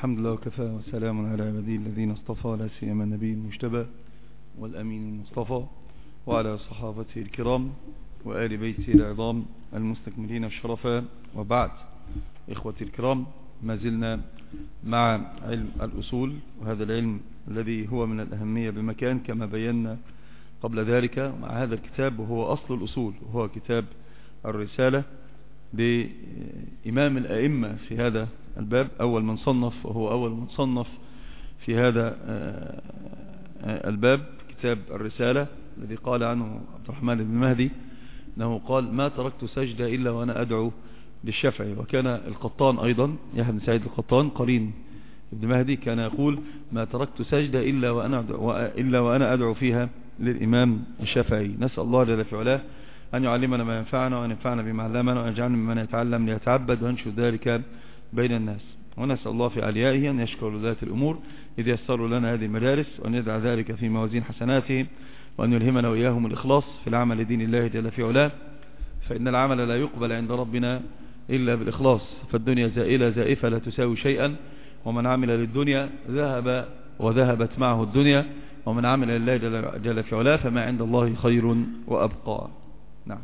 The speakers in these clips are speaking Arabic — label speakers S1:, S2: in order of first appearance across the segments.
S1: الحمد لله وكفى وسلام على عباده الذين اصطفى، لا سيما النبي المجتبى والأمين المصطفى وعلى صحابته الكرام وآل بيته العظام المستكملين الشرفاء. وبعد، إخوتي الكرام، ما زلنا مع علم الأصول، وهذا العلم الذي هو من الأهمية بمكان كما بينا قبل ذلك، مع هذا الكتاب وهو أصل الأصول، وهو كتاب الرسالة لإمام الأئمة في هذا الباب، أول من صنف، وهو أول من صنف في هذا الباب كتاب الرسالة، الذي قال عنه عبد الرحمن بن مهدي أنه قال: ما تركت سجدة إلا وأنا أدعو للشافعي. وكان القطان أيضا، يحيى بن سعيد القطان قرين ابن مهدي، كان يقول: ما تركت سجدة إلا وأنا أدعو فيها للإمام الشافعي. نسأل الله جل في علاه أن يعلمنا ما ينفعنا، وأن ينفعنا بما علمنا، وأن يجعلنا ممن يتعلم ليتعبد وينشر ذلك بين الناس. ونسأل الله في عليائه أن يشكر ذات الأمور إذ يسر لنا هذه المدارس، وأن يدع ذلك في موازين حسناته، وأن يلهمنا وإياهم الإخلاص في العمل لدين الله جل في علاه، فإن العمل لا يقبل عند ربنا إلا بالإخلاص. فالدنيا زائلة زائفة لا تساوي شيئا، ومن عمل للدنيا ذهب وذهبت معه الدنيا، ومن عمل لله جل في علاه فما عند الله خير وأبقى. نعم.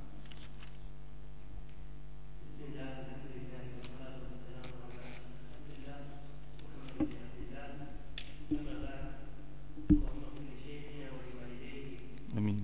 S1: أمين.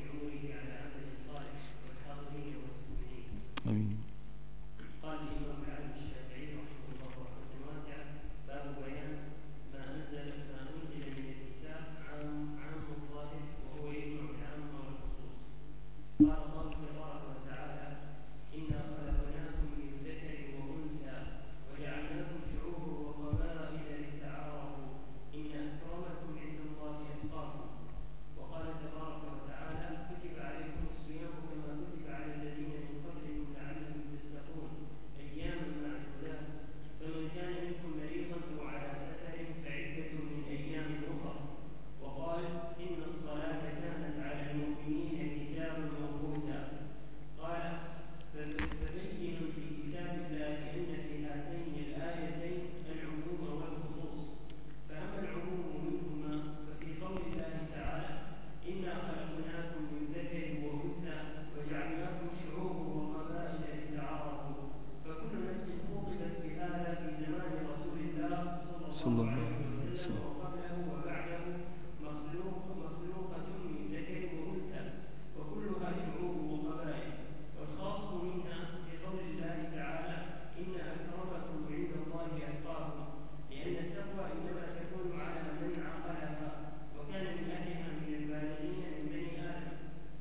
S1: أمين.
S2: قال الإمام العالم الشافعي رحمه الله رحمة واسعة: باب بيان ما أنزل من الكتاب عام الظاهر، وهو يجمع العام والخصوص. قال الله تبارك وتعالى: إنا خلقناكم من ذكر وأنثى وجعلناكم شعوبا وقبائل لتعارفوا إن أكرمكم عند الله أتقاكم. وقال تبارك وتعالى: كتب عليكم الصيام كما كتب على الذين من قبلكم لعلكم تتقون أياما معدودات، فمن كان منكم مريضا أو على سفر فعدة من أيام أخر. وقال: إن الصلاة كانت على المؤمنين كتابا موقوتا. قال: فبين في كتاب الله أن في هاتين الآيتين العموم والخصوص، فأما العموم منهما ففي قول الله تعالى: إنا خلقناكم من ذكر وأنثى وجعلناكم شعوبا وقبائل لتعارفوا، فكل نفس خطبت بهذا في زمان رسول الله صلى الله عليه وسلم وقبله وبعده مخلوقة من ذكر وأنثى، وكلها شعوب وقبائل. والخاص منها في قول الله تعالى: إن أكرمكم عند الله أتقاكم، لأن التقوى إنما تكون على من عقلها وكان من أهلها من البالغين من بني آدم،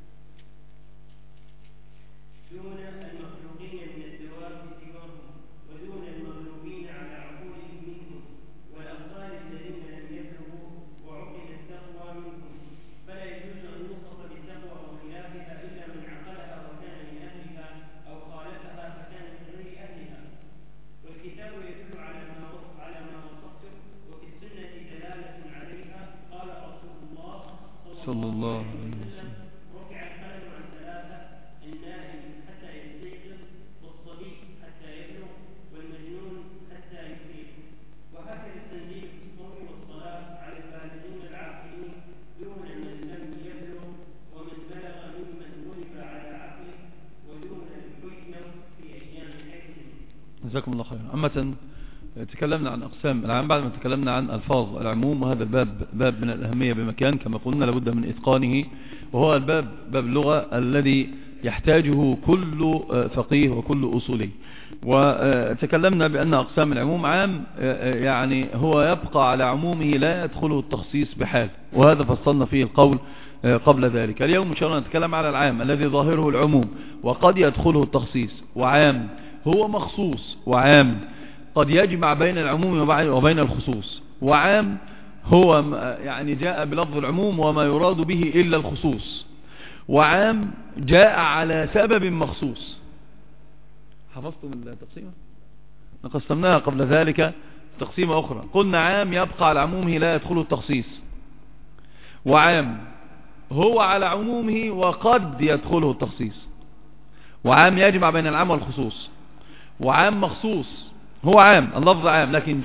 S2: دون المخلوقين من الدواب سواهم، ودون المغلوبين على عقولهم منهم، والأبطال الذين لم يبلغوا وعقل التقوى منهم. فلا يجوز أن يوصف بالتقوى وخلافها إلا من عقلها وكان من أهلها، أو خالفها فكان من غير أهلها. والكتاب يدل على ما وصفته، وفي السنة دلالة عليها. قال رسول الله صلى الله عليه وسلم: رفع القلم عن ثلاثة: النائم حتى يستيقظ، والصبي حتى يبلغ، والمجنون حتى يفيق. وهكذا التنزيل في الصوم والصلاة على البالغين العاقلين دون من لم يبلغ، ومن بلغ ممن غلب على عقله، ودون الحكم في أيام حيضهم.
S1: جزاكم الله خيرا. أما تكلمنا عن أقسام العام بعد ما تكلمنا عن ألفاظ العموم، وهذا الباب باب من الأهمية بمكان كما قلنا، لابد من إتقانه، وهو الباب باب اللغة الذي يحتاجه كل فقيه وكل أصولي. وتكلمنا بأن أقسام العموم عام، يعني هو يبقى على عمومه لا يدخله التخصيص بحال، وهذا فصلنا فيه القول قبل ذلك. اليوم إن شاء الله نتكلم على العام الذي ظاهره العموم وقد يدخله التخصيص، وعام هو مخصوص، وعام قد يجمع بين العموم وبين الخصوص، وعام هو يعني جاء بلفظ العموم وما يراد به إلا الخصوص، وعام جاء على سبب مخصوص. حفظتم التقسيمة؟ قسمناها قبل ذلك تقسيمة أخرى، قلنا عام يبقى على عمومه لا يدخله التخصيص، وعام هو على عمومه وقد يدخله التخصيص، وعام يجمع بين العام والخصوص، وعام مخصوص هو عام، اللفظ عام لكن جاء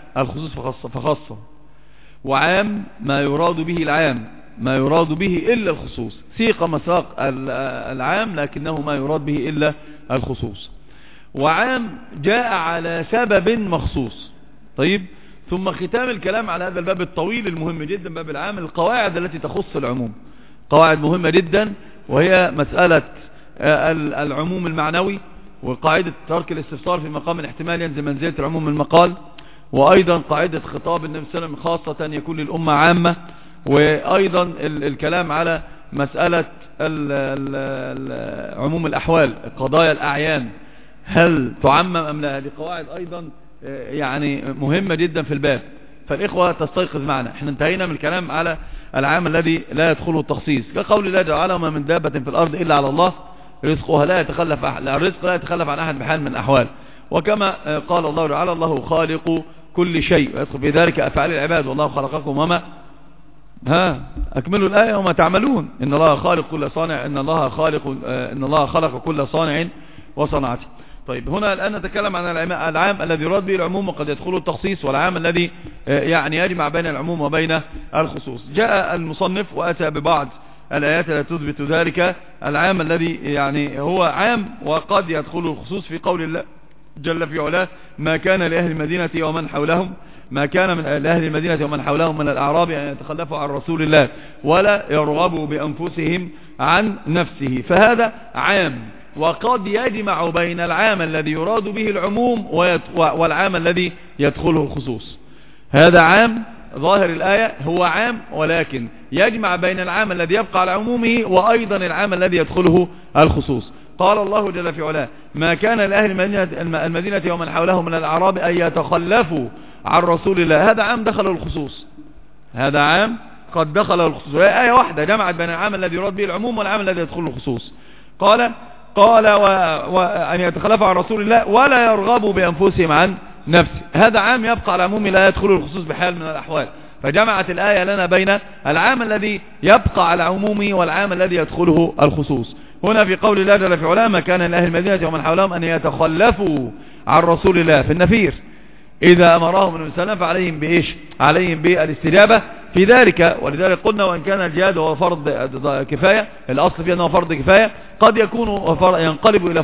S1: الخصوص فخاصة، وعام ما يراد به العام، ما يراد به إلا الخصوص، سيق مساق العام لكنه ما يراد به إلا الخصوص، وعام جاء على سبب مخصوص. طيب، ثم ختام الكلام على هذا الباب الطويل المهم جدا، باب العام، القواعد التي تخص العموم، قواعد مهمة جدا، وهي مسألة العموم المعنوي، وقاعدة ترك الاستفسار في مقام الاحتمال ينزل منزلة العموم المقال، وأيضا قاعدة خطاب النبي صلى الله عليه وسلم خاصة يكون للأمة عامة، وأيضا الكلام على مسألة عموم الأحوال، قضايا الأعيان هل تعمم أم لا. هذه قواعد أيضا يعني مهمة جدا في الباب، فالإخوة تستيقظ معنا. احنا انتهينا من الكلام على العام الذي لا يدخله التخصيص، كقول الله تعالى: وما من دابة في الأرض إلا على الله رزقها، لا يتخلف الرزق لا يتخلف عن أحد بحال من الأحوال. وكما قال الله تعالى: الله خالق كل شيء، ويدخل في ذلك أفعال العباد، والله خلقكم وما أكملوا الآية وما تعملون، إن الله خالق كل صانع، إن الله خلق كل صانع وصنعته. طيب، هنا الآن نتكلم عن العام الذي يراد به العموم وقد يدخله التخصيص، والعام الذي يعني يجمع بين العموم وبين الخصوص. جاء المصنف وأتى ببعض الآيات التي تثبت ذلك، العام الذي يعني هو عام وقد يدخله الخصوص، في قول الله جل في علاه: ما كان لأهل المدينة ومن حولهم، ما كان من لأهل المدينة ومن حولهم من الأعراب أن يتخلفوا عن رسول الله ولا يرغبوا بأنفسهم عن نفسه. فهذا عام، وقد يجمع بين العام الذي يراد به العموم والعام الذي يدخله الخصوص. هذا عام، ظاهر الآية هو عام، ولكن يجمع بين العام الذي يبقى على عمومه وأيضا العام الذي يدخله الخصوص. قال الله جل في علاه: ما كان لأهل المدينة ومن حولهم من الأعراب أن يتخلفوا عن رسول الله. هذا عام دخله الخصوص، هذا عام قد دخله الخصوص، وهي آية واحدة جمعت بين العام الذي يراد به العموم والعام الذي يدخله الخصوص. قال وأن يتخلفوا عن رسول الله ولا يرغبوا بأنفسهم عن نفسه. هذا عام يبقى على عمومه لا يدخله الخصوص بحال من الأحوال، فجمعت الآية لنا بين العام الذي يبقى على عمومه والعام الذي يدخله الخصوص. هنا في قول الله جل في علاه: ما كان لأهل المدينة ومن حولهم أن يتخلفوا عن رسول الله في النفير، إذا أمرهم النبي صلى الله عليه وسلم فعليهم بإيش؟ عليهم بالاستجابة في ذلك. ولذلك قلنا: وإن كان الجهاد هو فرض كفاية، الأصل فيه أنه فرض كفاية، قد يكون ينقلب إلى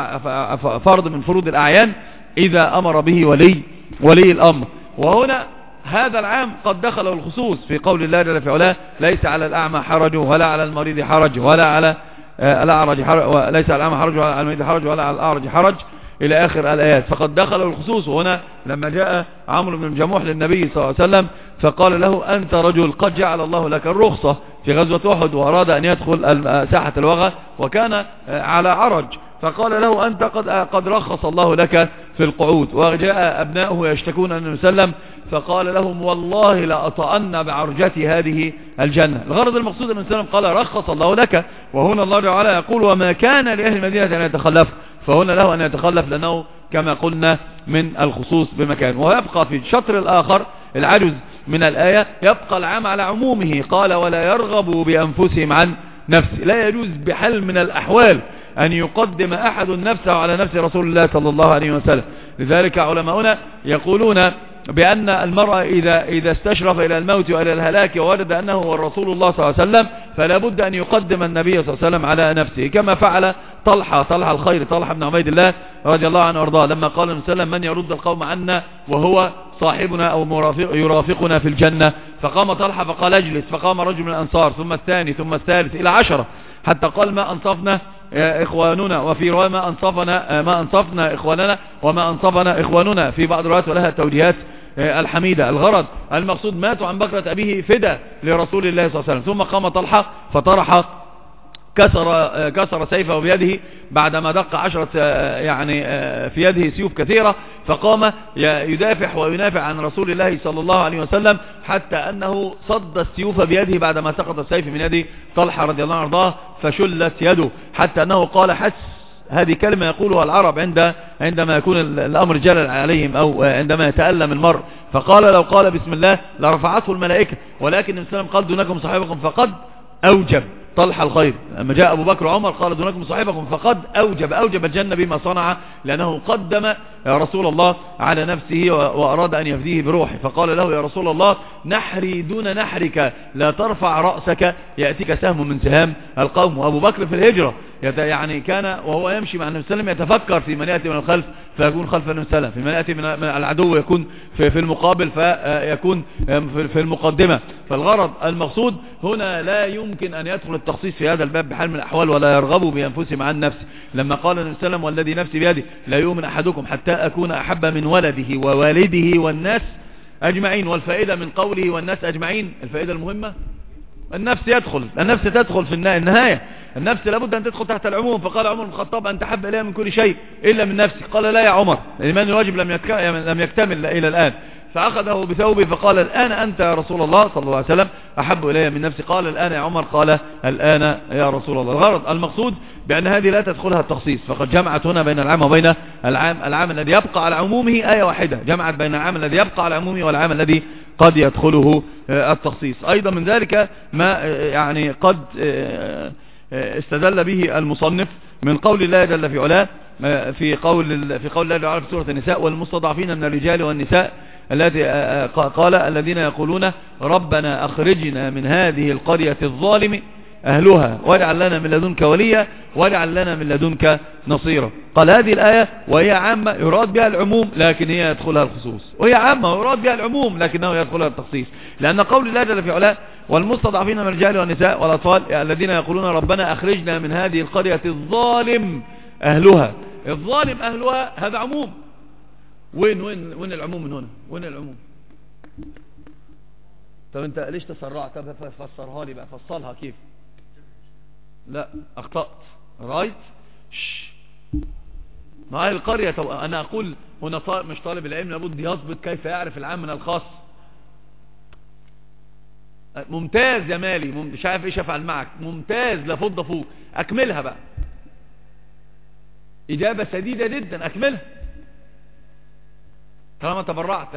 S1: فرض من فروض الأعيان إذا أمر به ولي الأمر. وهنا هذا العام قد دخل الخصوص في قول الله جل في علاه: ليس على الأعمى حرج ولا على المريض حرج ولا على الأعرج حرج، ليس على الأعمى حرج ولا على المريض حرج ولا على الأعرج حرج إلى آخر الآيات. فقد دخل الخصوص. وهنا لما جاء عمرو بن الجموح للنبي صلى الله عليه وسلم فقال له: أنت رجل قد جعل الله لك الرخصة في غزوة أحد، وأراد أن يدخل ساحة الوغى وكان على عرج، فقال له: أنت قد رخص الله لك في القعود. وجاء أبناؤه يشتكون أن النبي صلى الله عليه وسلم فقال لهم: والله لأطأن بعرجتي هذه الجنة. الغرض المقصود أن النبي صلى الله عليه وسلم قال: رخص الله لك. وهنا الله تعالى يقول: وما كان لأهل المدينة أن يتخلف، فهنا له أن يتخلف لأنه كما قلنا من الخصوص بمكان. ويبقى في الشطر الآخر العجز من الآية يبقى العام على عمومه. قال: ولا يرغبوا بأنفسهم عن نفسه. لا يجوز بحال من الأحوال أن يقدم أحد نفسه على نفس رسول الله صلى الله عليه وسلم. لذلك علماؤنا يقولون بأن المرأة إذا استشرف إلى الموت وإلى الهلاك ووجد أنه هو رسول الله صلى الله عليه وسلم فلا بد أن يقدم النبي صلى الله عليه وسلم على نفسه، كما فعل طلحة الخير، طلحة بن عبيد الله رضي الله عنه وارضاه، لما قال النبي صلى الله عليه وسلم: من يرد القوم عنا وهو صاحبنا أو يرافقنا في الجنة؟ فقام طلحة فقال: اجلس. فقام رجل من الأنصار ثم الثاني ثم الثالث إلى 10 حتى قال: ما أنصفنا إخواننا، وفي رواية ما أنصفنا إخواننا وما أنصفنا إخواننا، في بعض الروايات ولها توجيهات الحميدة. الغرض المقصود: ماتوا عن بكرة أبيه فدى لرسول الله صلى الله عليه وسلم. ثم قام طلحة فطرح كسر سيفه بيده بعدما دق 10 يعني في يده سيوف كثيرة، فقام يدافع وينافع عن رسول الله صلى الله عليه وسلم حتى أنه صد السيوف بيده بعدما سقط السيف من يد طلحة رضي الله عنه فشلت يده، حتى أنه قال: حس. هذه كلمة يقولها العرب عندما يكون الأمر جلل عليهم أو عندما يتألم المرء، فقال: لو قال بسم الله لرفعته الملائكة، ولكن النبي صلى الله عليه وسلم قال: دونكم صاحبكم فقد أوجب. طلحة الخير لما جاء أبو بكر وعمر قال: دونكم صاحبكم فقد أوجب الجنة بما صنع، لأنه قدم يا رسول الله على نفسه وأراد أن يفديه بروحه، فقال له يا رسول الله نحري دون نحرك لا ترفع رأسك يأتيك سهم من سهام القوم. وأبو بكر في الهجرة يعني كان وهو يمشي مع النبي صلى الله عليه وسلم يتفكر في من يأتي من الخلف فيكون خلف النبي صلى الله عليه وسلم، في من يأتي من العدو يكون في المقابل فيكون في المقدمة. فالغرض المقصود هنا لا يمكن أن يدخل التخصيص في هذا الباب بحال من الأحوال، ولا يرغبوا بأنفسهم عن نفسه. لما قال النبي صلى الله عليه وسلم والذي نفسي بيده لا يؤمن أحدكم حتى أكون أحب من ولده ووالده والناس أجمعين. والفائدة من قوله والناس أجمعين، الفائدة المهمة النفس تدخل في النهاية. النفس لابد أن تدخل تحت العموم. فقال عمر بن الخطاب أنت حب إليها من كل شيء إلا من نفسي. قال لا يا عمر، الإيمان الواجب لم يكتمل إلى الآن. فأخذه بثوبه فقال الآن أنت يا رسول الله صلى الله عليه وسلم أحب إلي من نفسي. قال الآن يا عمر. قال الآن يا رسول الله. الغرض المقصود بأن هذه لا تدخلها التخصيص، فقد جمعت هنا بين العام وبين العام الذي يبقى على عمومه آية واحدة، جمعت بين العام الذي يبقى على عمومه والعام الذي قد يدخله التخصيص. أيضا من ذلك ما يعني قد استدل به المصنف من قول الله جل في علاه في قول الله تعالى في سورة النساء والمستضعفين من الرجال والنساء التي قال الذين يقولون ربنا أخرجنا من هذه القرية الظالم أهلها واجعل لنا من لدنك وليا واجعل لنا من لدنك نصيرا. قال هذه الآية وهي عامة يراد بها العموم لكن هي يدخلها الخصوص، وهي عامة يراد بها العموم لكنه يدخلها التخصيص، لأن قول الله جل في علاه والمستضعفين من الرجال والنساء والأطفال الذين يقولون ربنا أخرجنا من هذه القرية الظالم أهلها. الظالم أهلها هذا عموم. وين العموم من هنا؟ وين العموم؟ طب انت ليش تسرعت؟ طب فسرها لي بقى، فصلها كيف؟ لا اخطأت. رايت ما هي القرية. طب انا اقول هنا مش طالب العلم لابد يضبط كيف يعرف العام من الخاص. ممتاز يا مالي، مش عارف ايش افعل معك. ممتاز، لفض فوق. اكملها بقى، اجابة سديدة جدا، اكملها طالما تبرعت.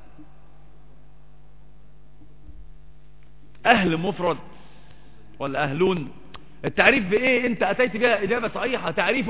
S1: اهل مفرد ولا اهلون؟ التعريف بايه؟ انت اتيت بها اجابة صحيحة. تعريف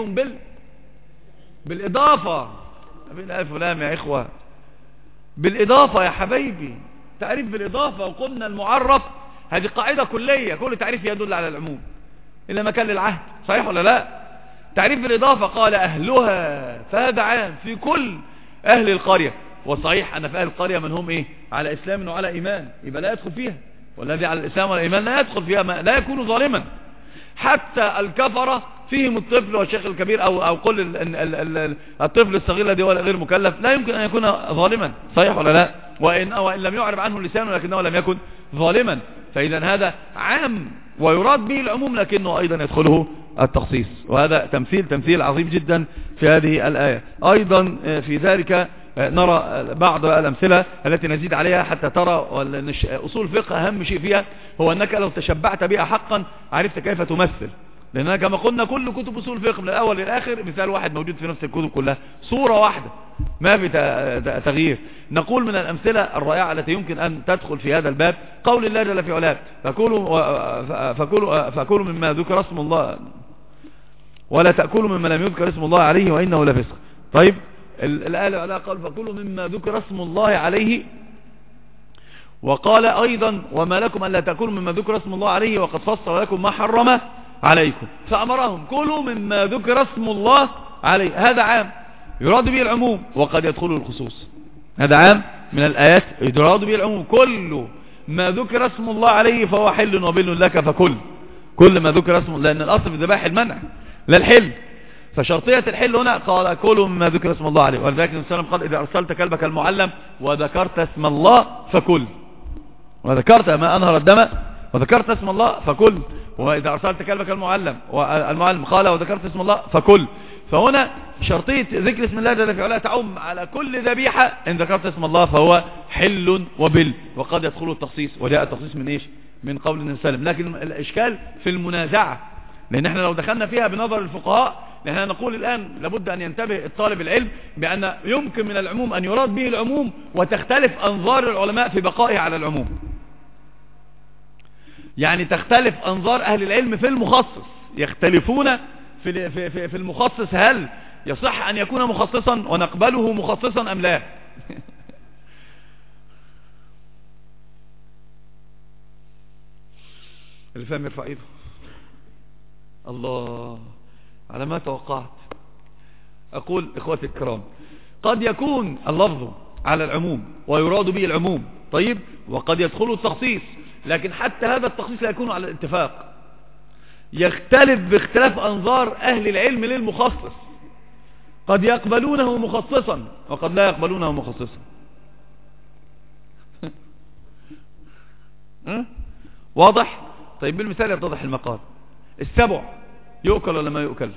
S1: بالاضافة. بين الف ولام يا اخوة، بالاضافة يا حبايبي، تعريف بالاضافة. وقلنا المعرف هذه قاعدة كلية، كل تعريف يدل على العموم الا ما كان للعهد، صحيح ولا لا؟ تعريف بالاضافة قال اهلها، فهذا عام في كل اهل القرية. وصحيح ان في اهل القرية من هم ايه؟ على اسلام وعلى ايمان، يبقى لا يدخل فيها. والذي على الاسلام والايمان لا يدخل فيها، لا يكون ظالما. حتى الكفرة فيهم الطفل والشيخ الكبير او قل الطفل الصغير الذي هو غير مكلف لا يمكن ان يكون ظالما، صحيح ولا لا؟ وان لم يعرب عنه اللسان لكنه لم يكن ظالما. فاذا هذا عام ويراد به العموم لكنه ايضا يدخله التخصيص. وهذا تمثيل عظيم جدا في هذه الآية. ايضا في ذلك نرى بعض الأمثلة التي نزيد عليها حتى ترى أصول الفقه أهم شيء فيها هو أنك لو تشبعت بها حقا عرفت كيف تمثل. لأننا كما قلنا كل كتب أصول الفقه من الأول للآخر مثال واحد موجود في نفس الكتب كلها، صورة واحدة ما في تغيير. نقول من الأمثلة الرائعة التي يمكن أن تدخل في هذا الباب قول الله جل في علاه فكلوا مما ذكر اسم الله ولا تأكلوا مما لم يذكر اسم الله عليه وإنه لفسق. طيب الآية العلى قال فكلوا مما ذكر اسم الله عليه، وقال أيضا وما لكم ألا تأكلوا مما ذكر اسم الله عليه وقد فصل لكم ما حرم عليكم. فأمرهم كلوا مما ذكر اسم الله عليه. هذا عام يراد به العموم وقد يدخله الخصوص. هذا عام من الآيات يراد به العموم. كل ما ذكر اسم الله عليه فهو حل وبل لك فكل. كل ما ذكر اسم الله، لأن الأصل في الذبائح المنع لا الحل. فشرطية الحل هنا قال كلوا مما ذكر اسم الله عليه. ولذلك النبي صلى الله عليه وسلم قال إذا أرسلت كلبك المعلم وذكرت اسم الله فكل. وذكرت ما أنهر الدم وذكرت اسم الله فكل. وإذا أرسلت كلبك المعلم قال وذكرت اسم الله فكل. فهنا شرطية ذكر اسم الله جل في علاه تعم على كل ذبيحة إن ذكرت اسم الله فهو حل وبل. وقد يدخله التخصيص، وجاء التخصيص من إيش؟ من قول النبي صلى الله عليه وسلم. لكن الإشكال في المنازعة، لأن احنا لو دخلنا فيها بنظر الفقهاء نحن نقول الآن لابد أن ينتبه الطالب العلم بأن يمكن من العموم أن يراد به العموم وتختلف أنظار العلماء في بقائه على العموم. يعني تختلف أنظار أهل العلم في المخصص، يختلفون في المخصص. هل يصح أن يكون مخصصا ونقبله مخصصا أم لا؟ اللي فاهم يرفع ايده. الله، على ما توقعت. أقول إخوتي الكرام، قد يكون اللفظ على العموم ويراد به العموم، طيب، وقد يدخل التخصيص، لكن حتى هذا التخصيص لا يكون على الاتفاق، يختلف باختلاف أنظار أهل العلم للمخصص. قد يقبلونه مخصصا وقد لا يقبلونه مخصصا. واضح؟ طيب بالمثال يتضح المقال. السبع يؤكل ولا ما يؤكل؟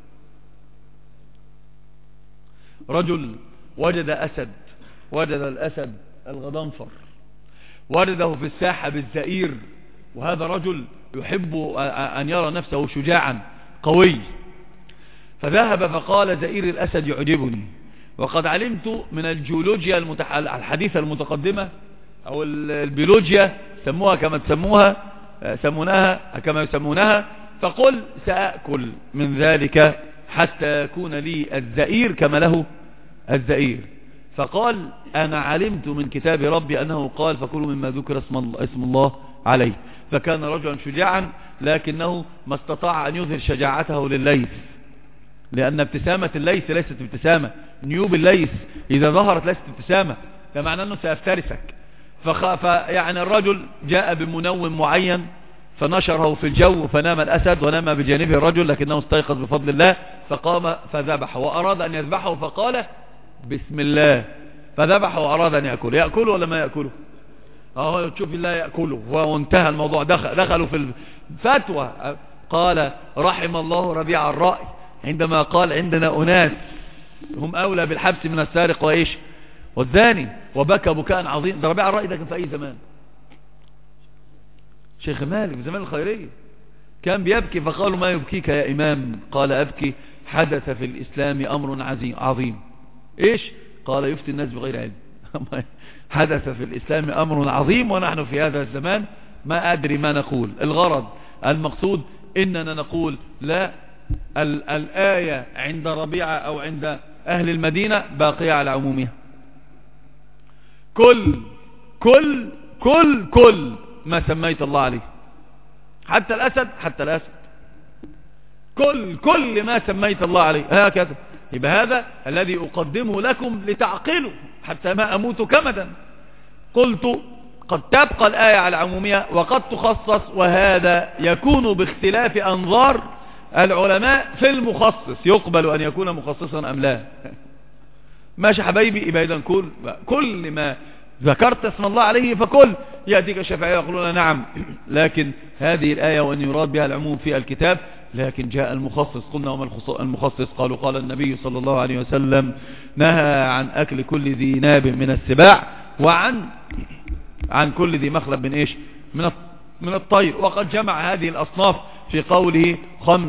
S1: رجل وجد أسد، وجد الأسد الغضنفر، وجده في الساحة بالزئير، وهذا رجل يحب أن يرى نفسه شجاعا قوي، فذهب فقال زئير الأسد يعجبني. وقد علمت من الجيولوجيا الحديثة المتقدمة أو البيولوجيا سموها كما يسمونها، فقل سأأكل من ذلك حتى يكون لي الزئير كما له الزئير. فقال أنا علمت من كتاب ربي أنه قال فكلوا مما ذكر اسم الله عليه. فكان رجلا شجاعا، لكنه ما استطاع أن يظهر شجاعته للليث، لأن ابتسامة الليث ليست ابتسامة، نيوب الليث إذا ظهرت ليست ابتسامة، ده معناه أنه سيفترسك. فيعني الرجل جاء بمنوم معين فنشره في الجو، فنام الأسد ونام بجانبه الرجل، لكنه استيقظ بفضل الله فقام فذبح، وأراد أن يذبحه فقال بسم الله، فذبح وأراد أن يأكله ولا ما يأكله؟ تشوف الله يأكله، وانتهى الموضوع. دخلوا في الفتوى. قال رحم الله ربيع الرأي عندما قال عندنا أناس هم أولى بالحبس من السارق وإيش والزاني، وبكى بكاء عظيم. ده ربيع الرأي ده كان في أي زمان؟ شيخ مالك في زمان الخيرية كان بيبكي، فقالوا ما يبكيك يا إمام؟ قال أبكي حدث في الإسلام أمر عظيم. إيش؟ قال يفتي الناس بغير علم. حدث في الإسلام أمر عظيم ونحن في هذا الزمان ما أدري ما نقول. الغرض المقصود إننا نقول لا، الآية عند ربيعة أو عند أهل المدينة باقية على عمومها. كل ما سميت الله عليه، حتى الأسد كل ما سميت الله عليه هكذا. يبقى هذا الذي أقدمه لكم لتعقلوا حتى ما أموت كمدا. قلت قد تبقى الآية على عمومها وقد تخصص، وهذا يكون باختلاف أنظار العلماء في المخصص، يقبل أن يكون مخصصا أم لا. ماشي حبايبي؟ يبقى إذن كل ما ذكرت اسم الله عليه فكل. يأتيك الشافعية يقولون نعم، لكن هذه الآية وأن يراد بها العموم في الكتاب، لكن جاء المخصص. قلنا وما المخصص؟ قالوا قال النبي صلى الله عليه وسلم نهى عن أكل كل ذي ناب من السباع، وعن كل ذي مخلب من إيش؟ من الطير. وقد جمع هذه الأصناف في قوله 5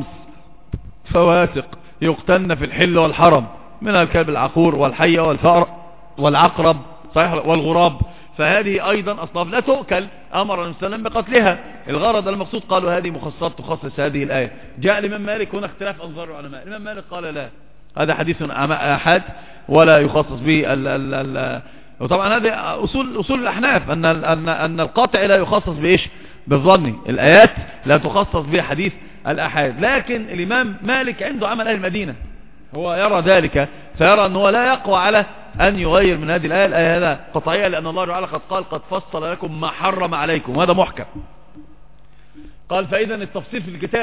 S1: فواسق يقتلن في الحل والحرم، من الكلب العقور والحية والفأر والعقرب صحيح والغراب، فهذه أيضا أصناف لا تؤكل، أمر النبي صلى الله عليه وسلم بقتلها. الغرض المقصود قالوا هذه مخصصات تخصص هذه الآية. جاء الإمام مالك، هنا اختلاف أنظار العلماء. الإمام مالك قال لا، هذا حديث آحاد ولا يخصص به وطبعا هذه أصول الأحناف، أن القاطع لا يخصص بإيش؟ بالظن. الآيات لا تخصص به حديث الآحاد. لكن الإمام مالك عنده عمل أهل المدينة، هو يرى ذلك، فيرى أنه لا يقوى على أن يغير من هذه الآية. الآية هذا قطعية، لأن الله تعالى قد قال قد فصل لكم ما حرم عليكم، وهذا محكم. قال فإذا التفصيل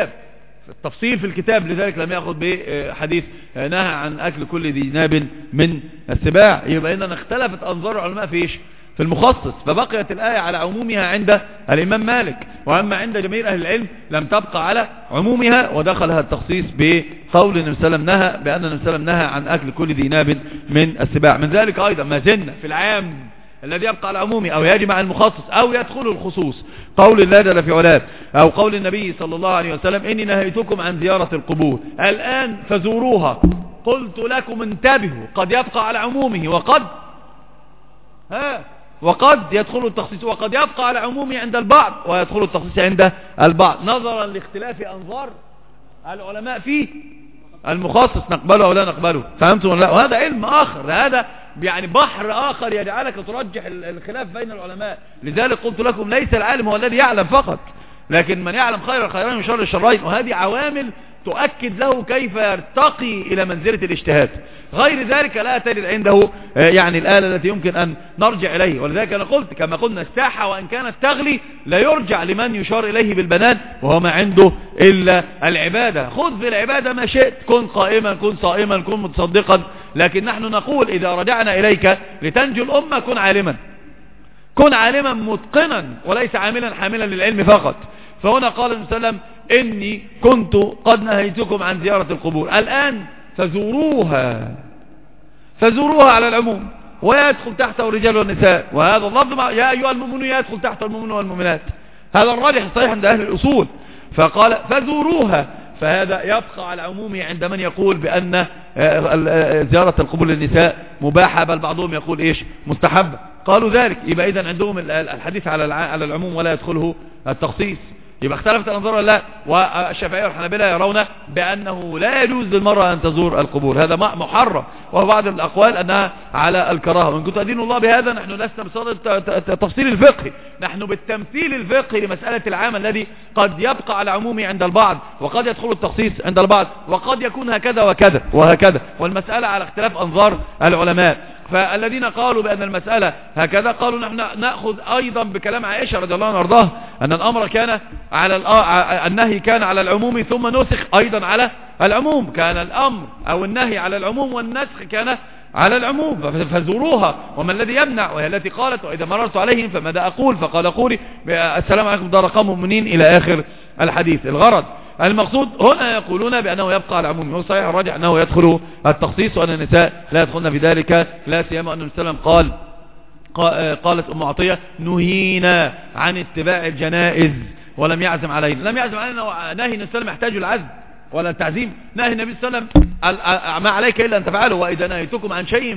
S1: في الكتاب، لذلك لم يأخذ بحديث نهى عن أكل كل ذي ناب من السباع. يبقى إننا اختلفت أنظار العلماء في إيش؟ في المخصص، فبقيت الآية على عمومها عند الإمام مالك، وأما عند جميع أهل العلم لم تبقى على عمومها، ودخلها التخصيص بقول النبي صلى الله عليه وسلم نهى، بأن النبي صلى الله عليه وسلم نهى عن أكل كل ذي ناب من السباع. من ذلك أيضا ما زلنا في العام الذي يبقى على عمومه أو يجمع المخصص أو يدخل الخصوص، قول الله جل في علاه أو قول النبي صلى الله عليه وسلم إني نهيتكم عن زيارة القبور الآن فزوروها. قلت لكم انتبهوا، قد يبقى على عمومه وقد يدخل التخصيص، وقد يبقى على عمومه عند البعض ويدخل التخصيص عند البعض، نظرا لاختلاف أنظار العلماء فيه. المخصص نقبله أو لا نقبله، فهمتم ولا لا؟ وهذا علم آخر، هذا يعني بحر آخر يجعلك ترجح الخلاف بين العلماء. لذلك قلت لكم ليس العالم هو الذي يعلم فقط، لكن من يعلم خير الخيرين وشر الشرين، وهذه عوامل تؤكد له كيف يرتقي إلى منزلة الاجتهاد. غير ذلك لا تجد عنده يعني الآلة التي يمكن أن نرجع إليه. ولذلك أنا قلت كما قلنا الساحة وإن كانت تغلي لا يرجع لمن يشار إليه بالبنان وهو ما عنده إلا العبادة. خذ في العبادة ما شئت، كن قائما، كن صائما، كن متصدقا، لكن نحن نقول إذا رجعنا إليك لتنجو الأمة كن عالما، كن عالما متقنا وليس عاملا حاملا للعلم فقط. فهنا قال النبي صلى الله عليه وسلم إني كنت قد نهيتكم عن زيارة القبور، الآن فزوروها، فزوروها على العموم ويدخل تحته الرجال والنساء، وهذا اللفظ يا أيها المؤمنون يدخل تحت المؤمنون والمؤمنات، هذا الراجح الصحيح عند أهل الأصول. فقال فزوروها، فهذا يبقى على عمومه عند من يقول بأن زيارة القبور للنساء مباحة، بل بعضهم يقول إيش مستحبة. قالوا ذلك، يبقى إذن عندهم الحديث على العموم ولا يدخله التخصيص، يبقى اختلفت الأنظار ولا لا. والشافعية والحنابلة يرون بأنه لا يجوز للمرأة أن تزور القبور، هذا محرم، وبعض الأقوال أنها على الكراهة. وإن كنت أدين الله بهذا نحن لسنا بصدد التفصيل الفقهي، نحن بالتمثيل الفقهي لمسألة العام الذي قد يبقى على عمومه عند البعض وقد يدخل التخصيص عند البعض وقد يكون هكذا وكذا وهكذا، والمسألة على اختلاف أنظار العلماء. فالذين قالوا بأن المسألة هكذا قالوا نحن نأخذ أيضا بكلام عائشة رضي الله عنها وارضاها أن الأمر كان على النهي كان على العموم ثم نسخ أيضا على العموم، كان الأمر أو النهي على العموم والنسخ كان على العموم. فزوروها، وما الذي يمنع؟ وهي التي قالت وإذا مررت عليهم فماذا أقول؟ فقال قولي السلام عليكم دار قوم مؤمنين إلى آخر الحديث. الغرض المقصود هنا يقولون بأنه يبقى على العموم، هو صحيح الراجع أنه يدخل التخصيص وأن النساء لا يدخلن في ذلك، لا سيما أن النبي صلى الله عليه وسلم قالت أم عطية نهينا عن اتباع الجنائز ولم يعزم علينا. لم يعزم علينا، نهي النبي صلى الله عليه وسلم يحتاج العزم ولا التعزيم. نهي النبي صلى الله عليه وسلم ما عليك إلا أن تفعله، وإذا نهيتكم عن شيء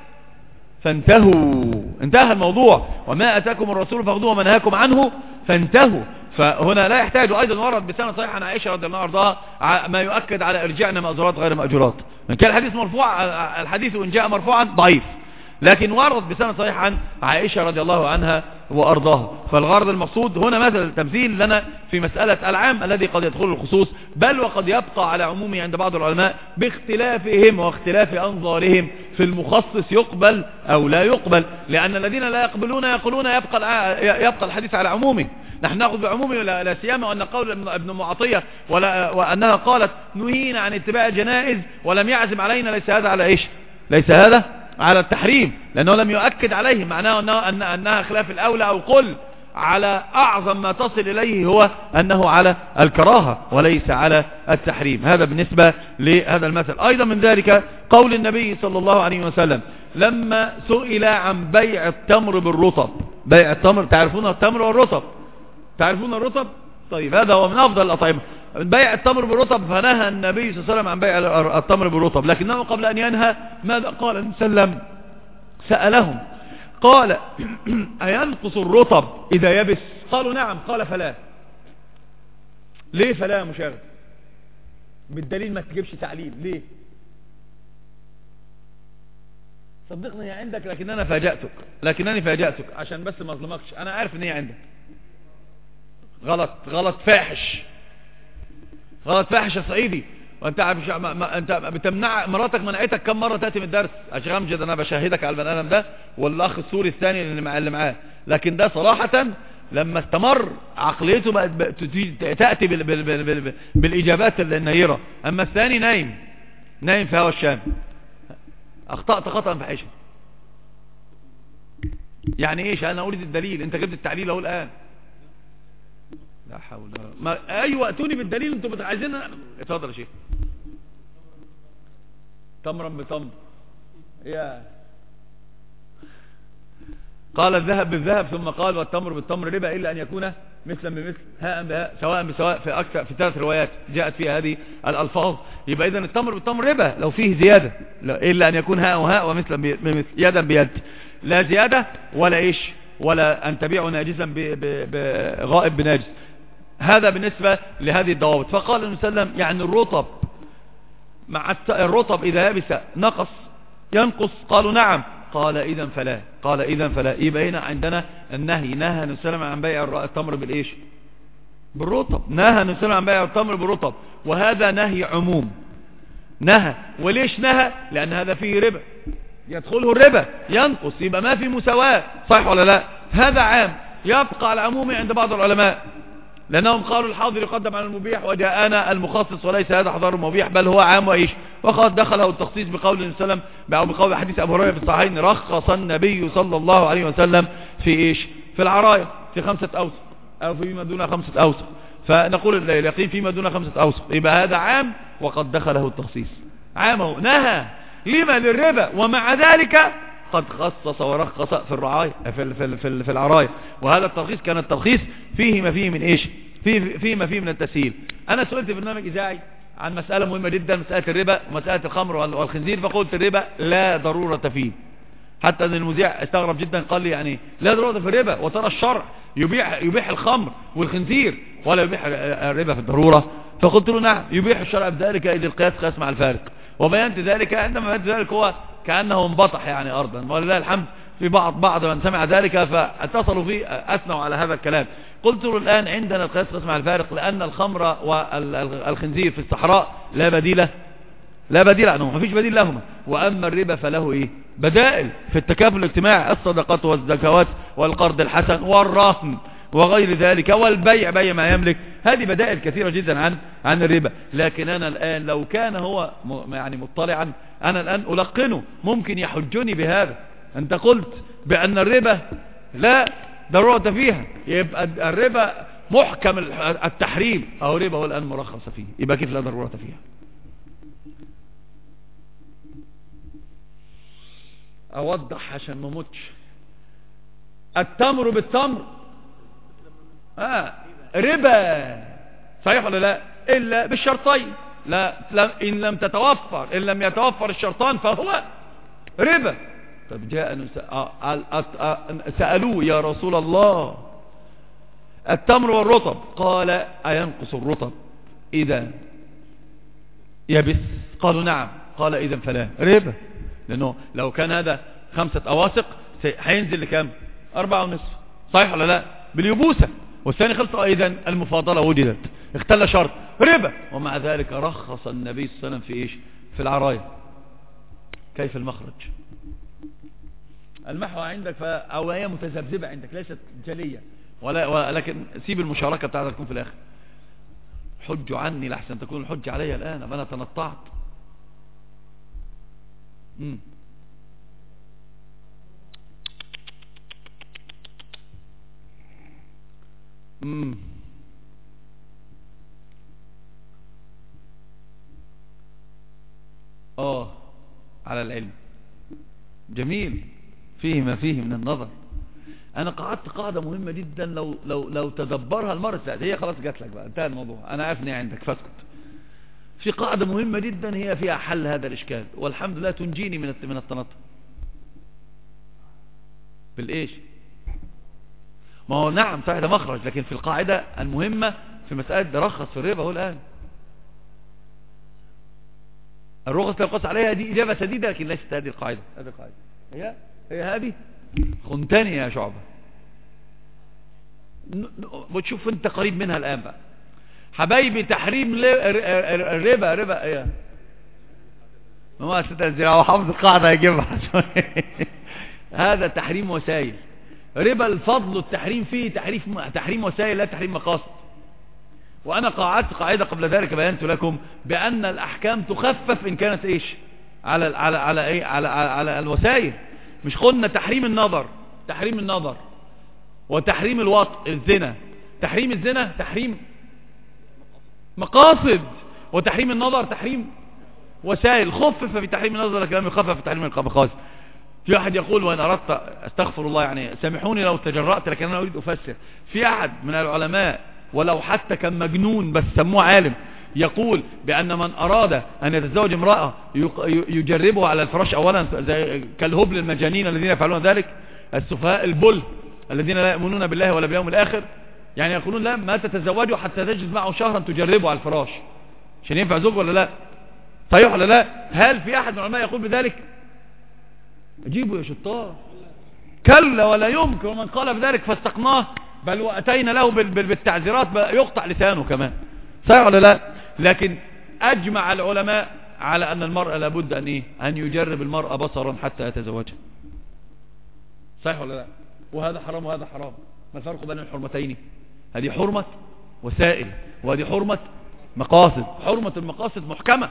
S1: فانتهوا، انتهى الموضوع، وما أتاكم الرسول فاخذوه وما نهاكم عنه فانتهوا. فهنا لا يحتاج. أيضا ورد بسنة صحيح عن عائشة رضي الله عنها ما يؤكد على ارجعنا مأجورات غير مأجورات. من كان الحديث مرفوع، الحديث وإن جاء مرفوعا ضعيف، لكن ورد بسنة صحيح عن عائشة رضي الله عنها وأرضاها. فالغرض المقصود هنا مثل التمثيل لنا في مسألة العام الذي قد يدخل الخصوص، بل وقد يبقى على عمومه عند بعض العلماء باختلافهم واختلاف أنظارهم في المخصص يقبل أو لا يقبل، لأن الذين لا يقبلون يقولون يبقى الحديث على عمومه. نحن نأخذ بعمومه لا سيما وأن قول ابن معطية وأنها قالت نهينا عن اتباع الجنائز ولم يعزم علينا، ليس هذا على إيش؟ ليس هذا على التحريم، لأنه لم يؤكد عليه، معناه أنها خلاف الأولى، أو قل على أعظم ما تصل إليه هو أنه على الكراهة وليس على التحريم. هذا بالنسبة لهذا المثل. أيضا من ذلك قول النبي صلى الله عليه وسلم لما سئل عن بيع التمر بالرطب. بيع التمر، تعرفون التمر والرطب؟ تعرفون الرطب؟ طيب هذا هو من أفضل الأطعمة، بيع التمر بالرطب. فنهى النبي صلى الله عليه وسلم عن بيع التمر بالرطب، لكنه قبل أن ينهى ماذا قال النبي صلى الله عليه وسلم؟ سألهم قال أينقص الرطب إذا يبس؟ قالوا نعم. قال فلا. ليه فلا يا مشاغب؟ بالدليل، ما تجيبش تعليل ليه؟ صدقني هي عندك لكنني فاجأتك عشان بس ما اظلمكش. أنا عارف ان هي عندك. غلط فاحش يا صعيدي. وانت انت بتمنع مراتك، منعتك كم مرة تأتي من الدرس؟ عشان امجد انا بشاهدك على البني ادم ده والاخ السوري الثاني اللي معاه. لكن ده صراحة لما استمر عقليته بقت تأتي بالاجابات النيرة، اما الثاني نايم في هوا الشام. اخطأت خطأ فاحشا. يعني ايش؟ انا اريد الدليل، انت جبت التعليل اهو الان. لا حول ولا ايوه اتوني بالدليل. انتوا عايزين. اتفضل يا شيخ. تمرا بتمر يا قال الذهب بالذهب، ثم قال والتمر بالتمر ربا الا ان يكون مثلا بمثل هاء بهاء سواء بسواء في اكثر في 3 روايات جاءت فيها هذه الالفاظ. يبقى اذا التمر بالتمر ربا لو فيه زياده، الا ان يكون هاء وهاء ومثلا بمثل، يدا بيد، لا زياده ولا ايش، ولا ان تبيع ناجزا بغائب بناجز. هذا بالنسبة لهذه الضوابط. فقال النبي صلى الله عليه وسلم يعني الرطب مع الرطب إذا يبس نقص ينقص؟ قالوا نعم. قال إذن فلا، قال إذن فلا. يبقى هنا عندنا النهي، نهى النبي عن بيع التمر بالإيش؟ بالرطب. نهى النبي عن بيع التمر بالرطب، وهذا نهي عموم. نهى. وليش نهى؟ لأن هذا فيه ربا، يدخله الربا، ينقص، يبقى ما في مساواة، صحيح ولا لا؟ هذا عام. يبقى على عمومه عند بعض العلماء، لأنهم قالوا الحاضر يقدم على المبيح وجاءنا المخصص وليس هذا حضار المبيح، بل هو عام وإيش. وقد دخله التخصيص بقول النبي صلى الله عليه وسلم، بقول حديث أبو هريرة في الصحيحين، رخص النبي صلى الله عليه وسلم في إيش؟ في العراية، في 5 أوسق أو فيما دون 5 أوسق. فنقول اليقين فيما دون 5 أوسق، يبقى هذا عام وقد دخله التخصيص. عامه نهى لما للربا، ومع ذلك قد خصص ورخص في الرعاية في العراية. وهذا الترخيص كان الترخيص فيه ما فيه من إيش؟ فيه ما فيه من التسهيل. أنا سئلت في برنامج إذاعي عن مسألة مهمة جدا، مسألة الربا ومسألة الخمر والخنزير، فقلت الربا لا ضرورة فيه. حتى أن المذيع استغرب جدا، قال لي يعني لا ضرورة في الربا، وترى الشرع يبيح الخمر والخنزير ولا يبيح الربا في الضرورة؟ فقلت له نعم، يبيح الشرع بذلك إذ القياس قياس مع الفارق. وبينت ذلك، عندما بينت ذلك هو كأنه انبطح يعني أرضا، ولله الحمد في بعض من سمع ذلك فاتصلوا فيه أثنوا على هذا الكلام. قلت له الآن عندنا القياس قياس مع الفارق، لأن الخمر والخنزير في الصحراء لا بديل عنهم، ما فيش بديل لهما. وأما الربا فله إيه؟ بدائل في التكافل الاجتماعي، الصدقات والزكوات والقرض الحسن والرهن وغير ذلك، والبيع بيع ما يملك. هذه بدائل كثيرة جدا عن الربا. لكن أنا الآن لو كان هو يعني مطلعا، أنا الآن ألقنه، ممكن يحجني بهذا. أنت قلت بأن الربا لا ضرورة فيها، يبقى الربا محكم التحريم، أو ربا هو الآن مرخص فيه، يبقى كيف لا ضرورة فيها؟ أوضح عشان ما موتش. التمر بالتمر ربا، صحيح ولا لا؟ إلا بالشرطين، إن لم يتوفر الشرطان فهو ربا. طب جاء سألوه يا رسول الله التمر والرطب، قال أينقص الرطب إذا يبس؟ قالوا نعم. قال إذن فلا، ربا. لأنه لو كان هذا 5 أواسق هينزل لكام؟ 4.5، صحيح ولا لا؟ باليبوسة. والثاني خلص، إذن المفاضلة وجدت، اختل شرط، ربا. ومع ذلك رخص النبي صلى الله عليه وسلم في إيش؟ في العراية. كيف المخرج؟ المحوى عندك أو هي متذبذبة عندك، ليست جلية، ولكن سيب المشاركة بتاعتها تكون في الآخر. حج عني لحسن تكون الحج علي الآن، أنا تنطعت. على العلم جميل، فيه ما فيه من النظر. انا قعدت قاعدة مهمة جدا، لو تدبرها المرة هي خلاص جات لك بقى، انتهى الموضوع، انا عارف ان هي عندك فاسكت. في قاعدة مهمة جدا هي فيها حل هذا الاشكال، والحمد لله تنجيني من التنطع. بالايش؟ ما هو نعم صحيح ده مخرج، لكن في القاعدة المهمة في مسألة رخص في الربا هو الآن الرخص لا يقص عليها، دي إجابة سديدة، لكن ليست هذه القاعدة. هذه القاعدة هي هذه خنتاني يا شعبة، وتشوف انت قريب منها الآن بقى حبايبي. تحريم الربا، ربا ايه؟ ما ستنزل هو حافظ القاعدة يجيبها هذا تحريم وسائل. ربا الفضل التحريم فيه تحريم وسائل لا تحريم مقاصد. وأنا قاعدت قاعدة قبل ذلك بينت لكم بأن الأحكام تخفف إن كانت إيش على الوسائل. مش قلنا تحريم النظر وتحريم الوطء الزنا، تحريم الزنا تحريم مقاصد، وتحريم النظر تحريم وسائل. خفف في تحريم النظر لكن لم يخفف في تحريم المقاصد. في أحد يقول وإن أردت استغفر الله يعني سامحوني لو تجرأت، لكن أنا أريد أفسر. في أحد من العلماء ولو حتى كان مجنون بس سموه عالم يقول بأن من أراد أن يتزوج امرأة يجربه على الفراش أولا، زي كالهبل المجانين الذين يفعلون ذلك، السفهاء البل الذين لا يؤمنون بالله ولا باليوم الآخر، يعني يقولون لا ما تتزوجوا حتى تجلس معه شهرا تجربه على الفراش عشان ينفع زوج ولا لا. صحيح ولا لا؟ هل في احد من العلماء يقول بذلك؟ اجيبوا يا شطار. كلا ولا يمكن. ومن قال بذلك فاستقناه، بل واتينا له بالتعذيرات يقطع لسانه كمان. صحيح ولا لا؟ لكن اجمع العلماء على ان المرأة لابد ان ايه؟ ان يجرب المرأة بصرا حتى يتزوجها. صحيح ولا لا؟ وهذا حرام وهذا حرام. ما الفرق بين الحرمتين؟ هذه حرمة وسائل، وهذه حرمة مقاصد. حرمة المقاصد محكمة،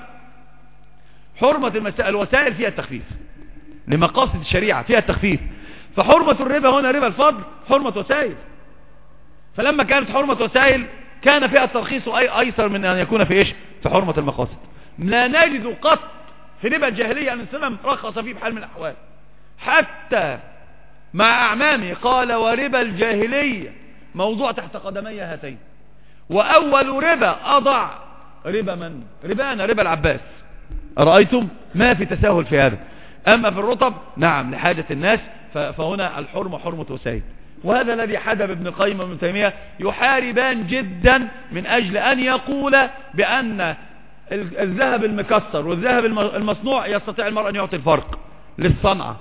S1: حرمة الوسائل فيها التخفيف لمقاصد الشريعة، فيها التخفيف. فحرمة الربا هنا ربا الفضل حرمة وسائل، فلما كانت حرمة وسائل كان فيها الترخيص ايسر من ان يكون في ايش؟ في حرمة المقاصد. لا نجد قط في ربا الجاهلية ان السلام رخص فيه بحال من الاحوال، حتى مع اعمامه قال وربا الجاهلية موضوع تحت قدمي هاتين. واول ربا اضع ربا من؟ ربانا ربا العباس. أرأيتم؟ ما في تساهل في هذا. أما في الرطب نعم لحاجة الناس، فهنا الحرمة حرمة وسائل. وهذا الذي حدب ابن القيم وابن تيمية يحاربان جدا من أجل أن يقول بأن الذهب المكسر والذهب المصنوع يستطيع المرء أن يعطي الفرق للصنعة.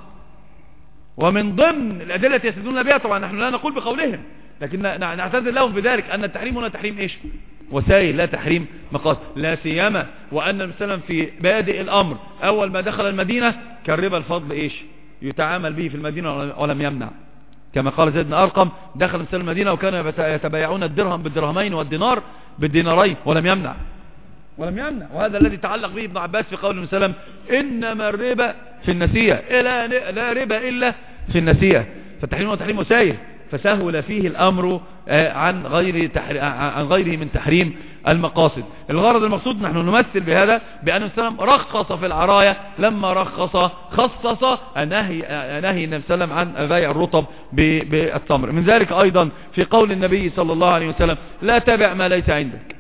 S1: ومن ضمن الأدلة يستدلون بها، طبعا نحن لا نقول بقولهم لكن نعتذر لهم بذلك، أن التحريم هنا تحريم إيش؟ وسائل لا تحريم مقاصد. لا سيما وأن المسلم في بادئ الأمر أول ما دخل المدينة كان ربا الفضل إيش؟ يتعامل به في المدينة ولم يمنع، كما قال زيد بن أرقم دخل المسلم المدينة وكانوا يتبايعون الدرهم بالدرهمين والدينار بالدينارين ولم يمنع. وهذا الذي تعلق به ابن عباس في قول المسلم إنما الربا في النسيئة، لا ربا إلا في النسيئة. فالتحريم هو تحريم وسائل، فسهل فيه الأمر عن غيره من تحريم المقاصد. الغرض المقصود نحن نمثل بهذا بأن السلام رخص في العراية لما خصص نهي النبي وسلم عن بيع الرطب بالتمر. من ذلك أيضا في قول النبي صلى الله عليه وسلم لا تبع ما ليس عندك.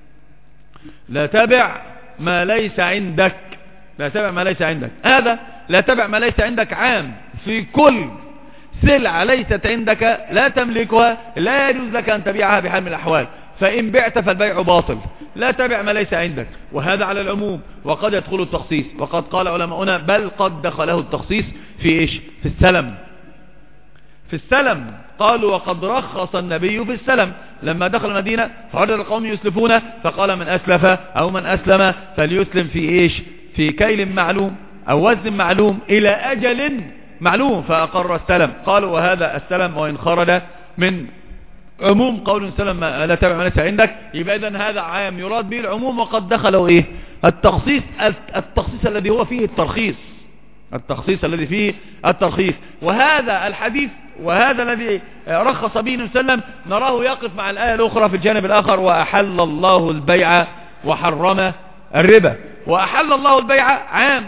S1: لا تبع ما ليس عندك. لا تبع ما ليس عندك. هذا لا تبع ما ليس عندك عام في كل سلعة ليست عندك لا تملكها، لا يجوز لك أن تبيعها بحال من الأحوال. فإن بعت فالبيع باطل. لا تبع ما ليس عندك، وهذا على العموم، وقد يدخل التخصيص. وقد قال علماؤنا بل قد دخله التخصيص في إيش؟ في السلم. في السلم قالوا وقد رخص النبي في السلم لما دخل المدينة فعرض القوم يسلفون فقال من أسلف أو من أسلم فليسلم في إيش؟ في كيل معلوم أو وزن معلوم إلى أجل معلوم، فأقر السلم. قالوا وهذا السلم وإن خرج من عموم قول السلم لا تبع ما ليس عندك، يبقى إذن هذا عام يراد به العموم، وقد دخلوا إيه؟ التخصيص الذي هو فيه الترخيص. التخصيص الذي فيه الترخيص. وهذا الحديث وهذا الذي رخص به النبي صلى الله عليه وسلم نراه يقف مع الآية الأخرى في الجانب الآخر وأحل الله البيع وحرم الربا. وأحل الله البيع عام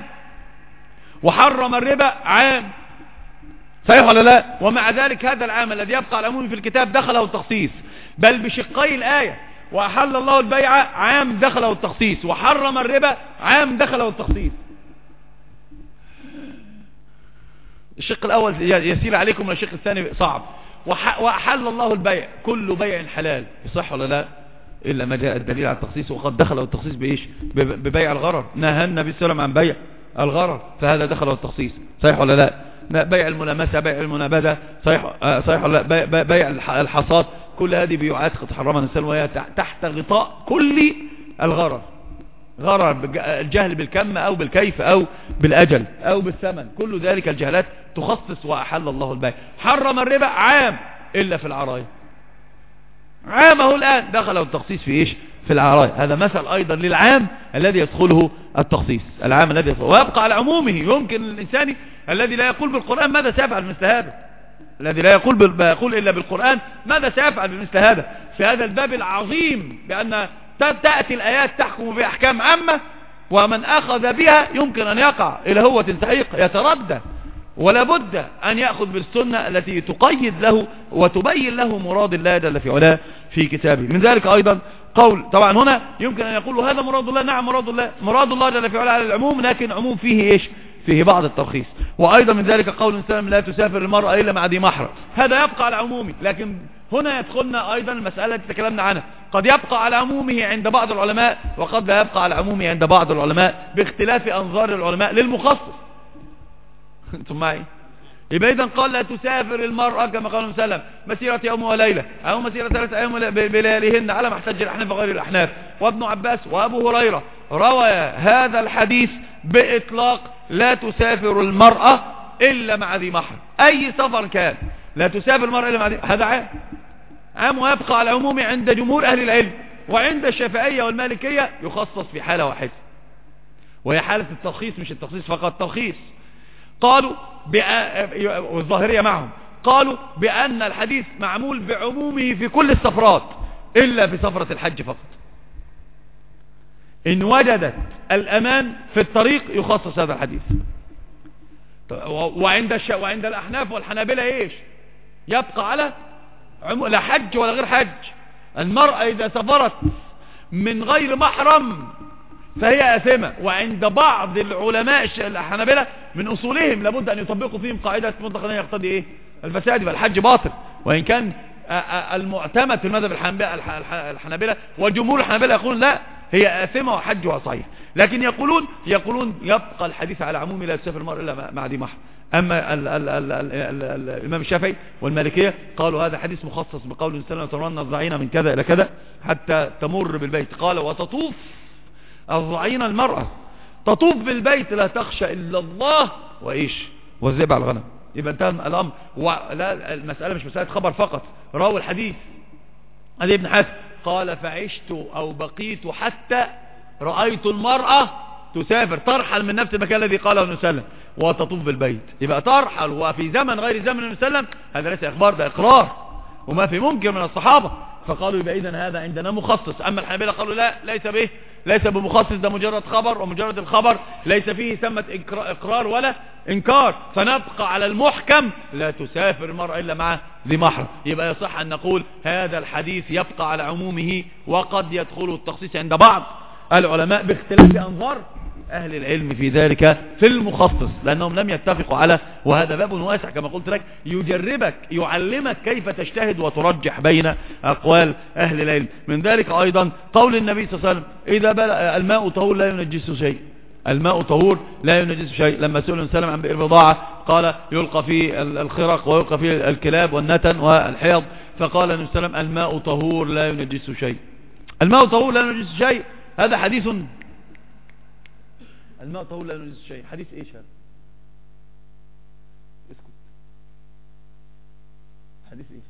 S1: وحرم الربا عام، صحيح ولا لا؟ ومع ذلك هذا العام الذي يبقى العموم في الكتاب دخله التخصيص، بل بشقي الآية. وأحل الله البيع عام دخله التخصيص، وحرم الربا عام دخله التخصيص. الشق الأول يسير عليكم والشق الثاني صعب. وأحل الله البيع، كل بيع حلال، صح ولا لا؟ إلا ما جاء الدليل على التخصيص، وقد دخله التخصيص بإيش؟ ببيع الغرر. نهى النبي صلى الله عليه وسلم عن بيع الغرر، فهذا دخله التخصيص، صحيح ولا لا؟ بيع الملامسة، بيع المنابذة، صحيح ولا لا؟ بيع الحصاد، كل هذه بيوعات قد حرمها النبي صلى الله عليه وسلم، وهي تحت غطاء كل الغرر. غرر الجهل بالكم أو بالكيف أو بالأجل أو بالثمن، كل ذلك الجهلات تخصص. وأحل الله البيع. حرم الربا عام إلا في العراية، عامه الآن دخله التخصيص في إيش؟ في العراية. هذا مثل أيضا للعام الذي يدخله التخصيص، العام الذي يدخله ويبقى على عمومه. يمكن الإنسان الذي لا يقول بالقرآن ماذا سيفعل مثل هذا، الذي لا يقول إلا بالقرآن ماذا سيفعل بمثل هذا في هذا الباب العظيم، بأن تأتي الآيات تحكم بأحكام عامة، ومن أخذ بها يمكن أن يقع إلى هوة سحيق يتردى، ولا بد أن يأخذ بالسنة التي تقيد له وتبين له مراد الله جل في علاه في كتابه. من ذلك أيضا قول، طبعا هنا يمكن أن يقول هذا مراد الله، نعم مراد الله جل في علاه على العموم، لكن عموم فيه إيش؟ فيه بعض الترخيص. وأيضا من ذلك قول سلم لا تسافر المرأة إلا مع ذي محرم، هذا يبقى على عمومه. لكن هنا يدخلنا أيضا المسألة التي تكلمنا عنها، قد يبقى على عمومه عند بعض العلماء وقد لا يبقى على عمومه عند بعض العلماء باختلاف أنظار العلماء للمخصص. انتم معي؟ يبقى إذن قال لا تسافر المرأة كما قال النبي صلى الله عليه وسلم مسيرة يوم وليلة أو مسيرة 3 أيام بلياليهن على ما احتج الأحناف وغير الأحناف. وابن عباس وأبو هريرة روى هذا الحديث بإطلاق لا تسافر المرأة إلا مع ذي محرم، أي سفر كان لا تسافر المرأة إلا مع ذي، هذا عام ويبقى على عمومه عند جمهور أهل العلم. وعند الشافعية والمالكية يخصص في حالة واحدة، وهي حالة الترخيص، مش التخصيص فقط، ترخيص. قالوا والظاهرية معهم قالوا بأن الحديث معمول بعمومه في كل السفرات إلا في سفرة الحج فقط. إن وجدت الأمان في الطريق يخصص هذا الحديث. وعند الأحناف والحنابلة إيش؟ يبقى على لا حج ولا غير حج. المرأة إذا سافرت من غير محرم فهي آثمة. وعند بعض العلماء الحنابلة من أصولهم لابد أن يطبقوا فيهم قاعدة مطلقا يقتضي إيه؟ الفساد، فالحج باطل. وإن كان المعتمد في المذهب الحنابلة والجمهور الحنابلة يقولون لا، هي آثمة وحجها صحيح. لكن يقولون يبقى الحديث على عموم لا تسافر المرأة إلا مع ذي محرم. أما الإمام الشافعي والمالكية قالوا هذا حديث مخصص بقول النبي صلى الله عليه وسلم ترون الضعين من كذا إلى كذا حتى تمر بالبيت. قال وتطوف الضعين المرأة، تطوف بالبيت لا تخشى إلا الله وإيش والذئب على الغنم. يبقى انتهى الأمر. ولا المسألة مش مسألة خبر فقط. راوي الحديث علي بن حاتم قال فعشت أو بقيت حتى رأيت المرأة تسافر ترحل من نفس المكان الذي قاله النبي صلى الله عليه وسلم وتطوف بالبيت. يبقى ترحل وفي زمن غير زمن النبي صلى الله عليه وسلم، هذا ليس إخبار، ده إقرار وما في ممكن من الصحابة. فقالوا يبقى إذن هذا عندنا مخصص. أما الحنابلة قالوا لا، ليس بمخصص، ده مجرد خبر، ومجرد الخبر ليس فيه ثمة إقرار ولا إنكار. فنبقى على المحكم لا تسافر المرأة إلا مع ذي محرم. يبقى يصح أن نقول هذا الحديث يبقى على عمومه وقد يدخل التخصيص عند بعض العلماء باختلاف أنظار أهل العلم في ذلك في المخصص، لأنهم لم يتفقوا على. وهذا باب واسع كما قلت لك، يجربك يعلمك كيف تجتهد وترجح بين أقوال أهل العلم. من ذلك أيضا قول النبي صلى الله عليه وسلم إذا بلغ الماء طهور لا ينجس شيء، الماء طهور لا ينجس شيء. لما سئل النبي صلى الله عليه وسلم عن بئر بضاعة قال يلقى في الخرق ويلقى في الكلاب والنتن والحيض، فقال النبي صلى الله عليه وسلم الماء طهور لا ينجس شيء. الماء طهور لا ينجس شيء، هذا حديث. الماء طهور لا ينجس شيء، حديث ايش هذا؟ اسكت. حديث ايش؟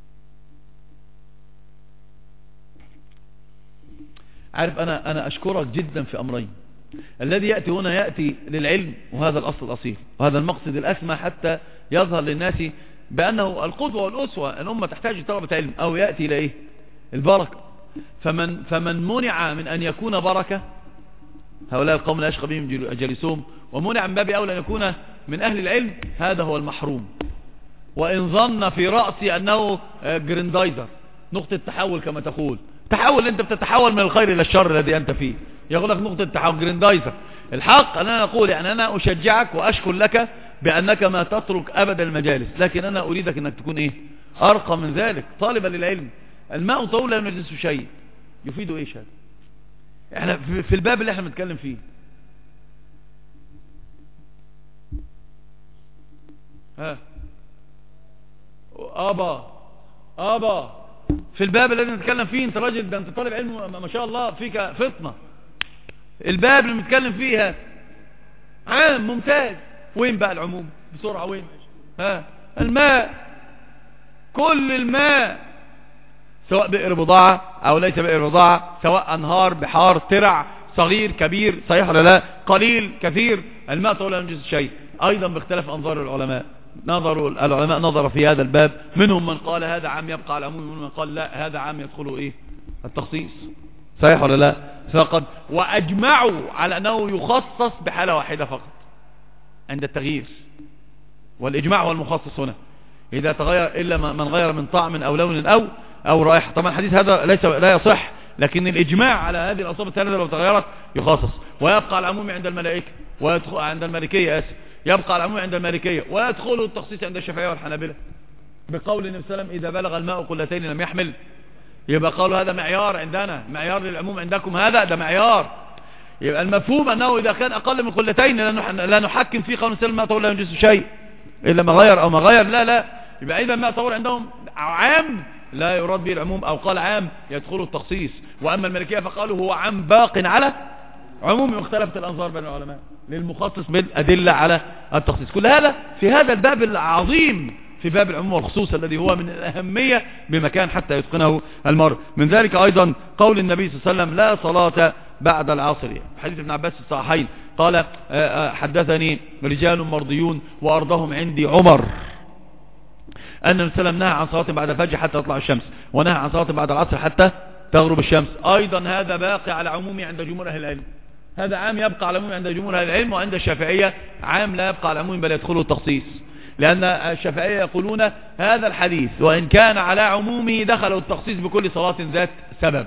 S1: عارف انا اشكرك جدا في امرين. الذي يأتي هنا يأتي للعلم، وهذا الاصل الاصيل، وهذا المقصد الاسمى حتى يظهر للناس بانه القدوة والاسوة. الامة تحتاج طلبة علم، او يأتي الى ايه؟ البركة. فمن منع من ان يكون بركة، هؤلاء القوم لا يشقى بهم جلسهم، ومنع من باب أولى أن يكون من أهل العلم، هذا هو المحروم. وإن ظن في رأسي أنه جريندايزر، نقطة تحول كما تقول، تحول، أنت بتتحول من الخير إلى الشر الذي أنت فيه، يقول لك نقطة تحول جريندايزر. الحق أنا أقول يعني أنا أشجعك وأشكر لك بأنك ما تترك أبدا المجالس، لكن أنا أريدك أنك تكون إيه؟ أرقى من ذلك، طالبا للعلم. الماء طول لا ينجس شيء، يفيد إيش هذا؟ احنا في الباب اللي احنا بنتكلم فيه، ها ابا في الباب الذي نتكلم فيه، انت راجل، ده انت طالب علم ما شاء الله، فيك فطنة. الباب اللي بنتكلم فيها عام ممتاز، وين بقى العموم بسرعة؟ وين؟ ها الماء، كل الماء، سواء بئر بضاعة او ليس بئر بضاعة، سواء انهار، بحار، ترع، صغير كبير، صحيح ولا لا؟ قليل كثير، الماء طول لا ينجس شيء. ايضا باختلاف انظار العلماء، العلماء نظر في هذا الباب، منهم من قال هذا عام يبقى على العموم، ومنهم من قال لا هذا عام يدخله ايه؟ التخصيص، صحيح ولا لا؟ فقد واجمعوا على انه يخصص بحالة واحدة فقط عند التغيير، والاجماع هو المخصص هنا، اذا تغير الا من غير من طعم او لون او رائحة. طبعا الحديث هذا لا يصح، لكن الاجماع على هذه الاوصاف الثلاثة لو تغيرت يخصص. ويبقى العموم عند الملائكة، ويدخل عند المالكية يبقى العموم عند المالكية ويدخل التخصيص عند الشافعية والحنابلة بقول النبي صلى الله عليه وسلم إذا بلغ الماء قلتين لم يحمل. يبقى قالوا هذا معيار عندنا، معيار للعموم عندكم هذا ده معيار. يبقى المفهوم أنه إذا كان أقل من قلتين لا نحكم فيه قول السلم ما طول لا ينجز شيء إلا ما غير أو ما غير. لا يبقى إذا ما طول عندهم عام لا يراد به العموم، أو قال عام يدخل التخصيص. وأما المالكية فقالوا هو عام باق على عموم، واختلفت الأنظار بين العلماء للمخصص بالأدلة على التخصيص. كل هذا في هذا الباب العظيم في باب العموم والخصوص الذي هو من الأهمية بمكان حتى يتقنه المرء. من ذلك أيضا قول النبي صلى الله عليه وسلم لا صلاة بعد العصر، حديث ابن عباس في الصحيحين قال حدثني رجال مرضيون وأرضهم عندي عمر أن النبي صلى الله عليه وسلم نهى عن صلاة بعد الفجر حتى تطلع الشمس، ونهى عن صلاة بعد العصر حتى تغرب الشمس. أيضا هذا باقي على عمومي عند جمهور أهل العلم، هذا عام يبقى على عمومي عند جمهور أهل العلم، وعند الشافعية عام لا يبقى على عمومي بل يدخله التخصيص، لأن الشافعية يقولون هذا الحديث وإن كان على عمومه دخله التخصيص بكل صلاة ذات سبب.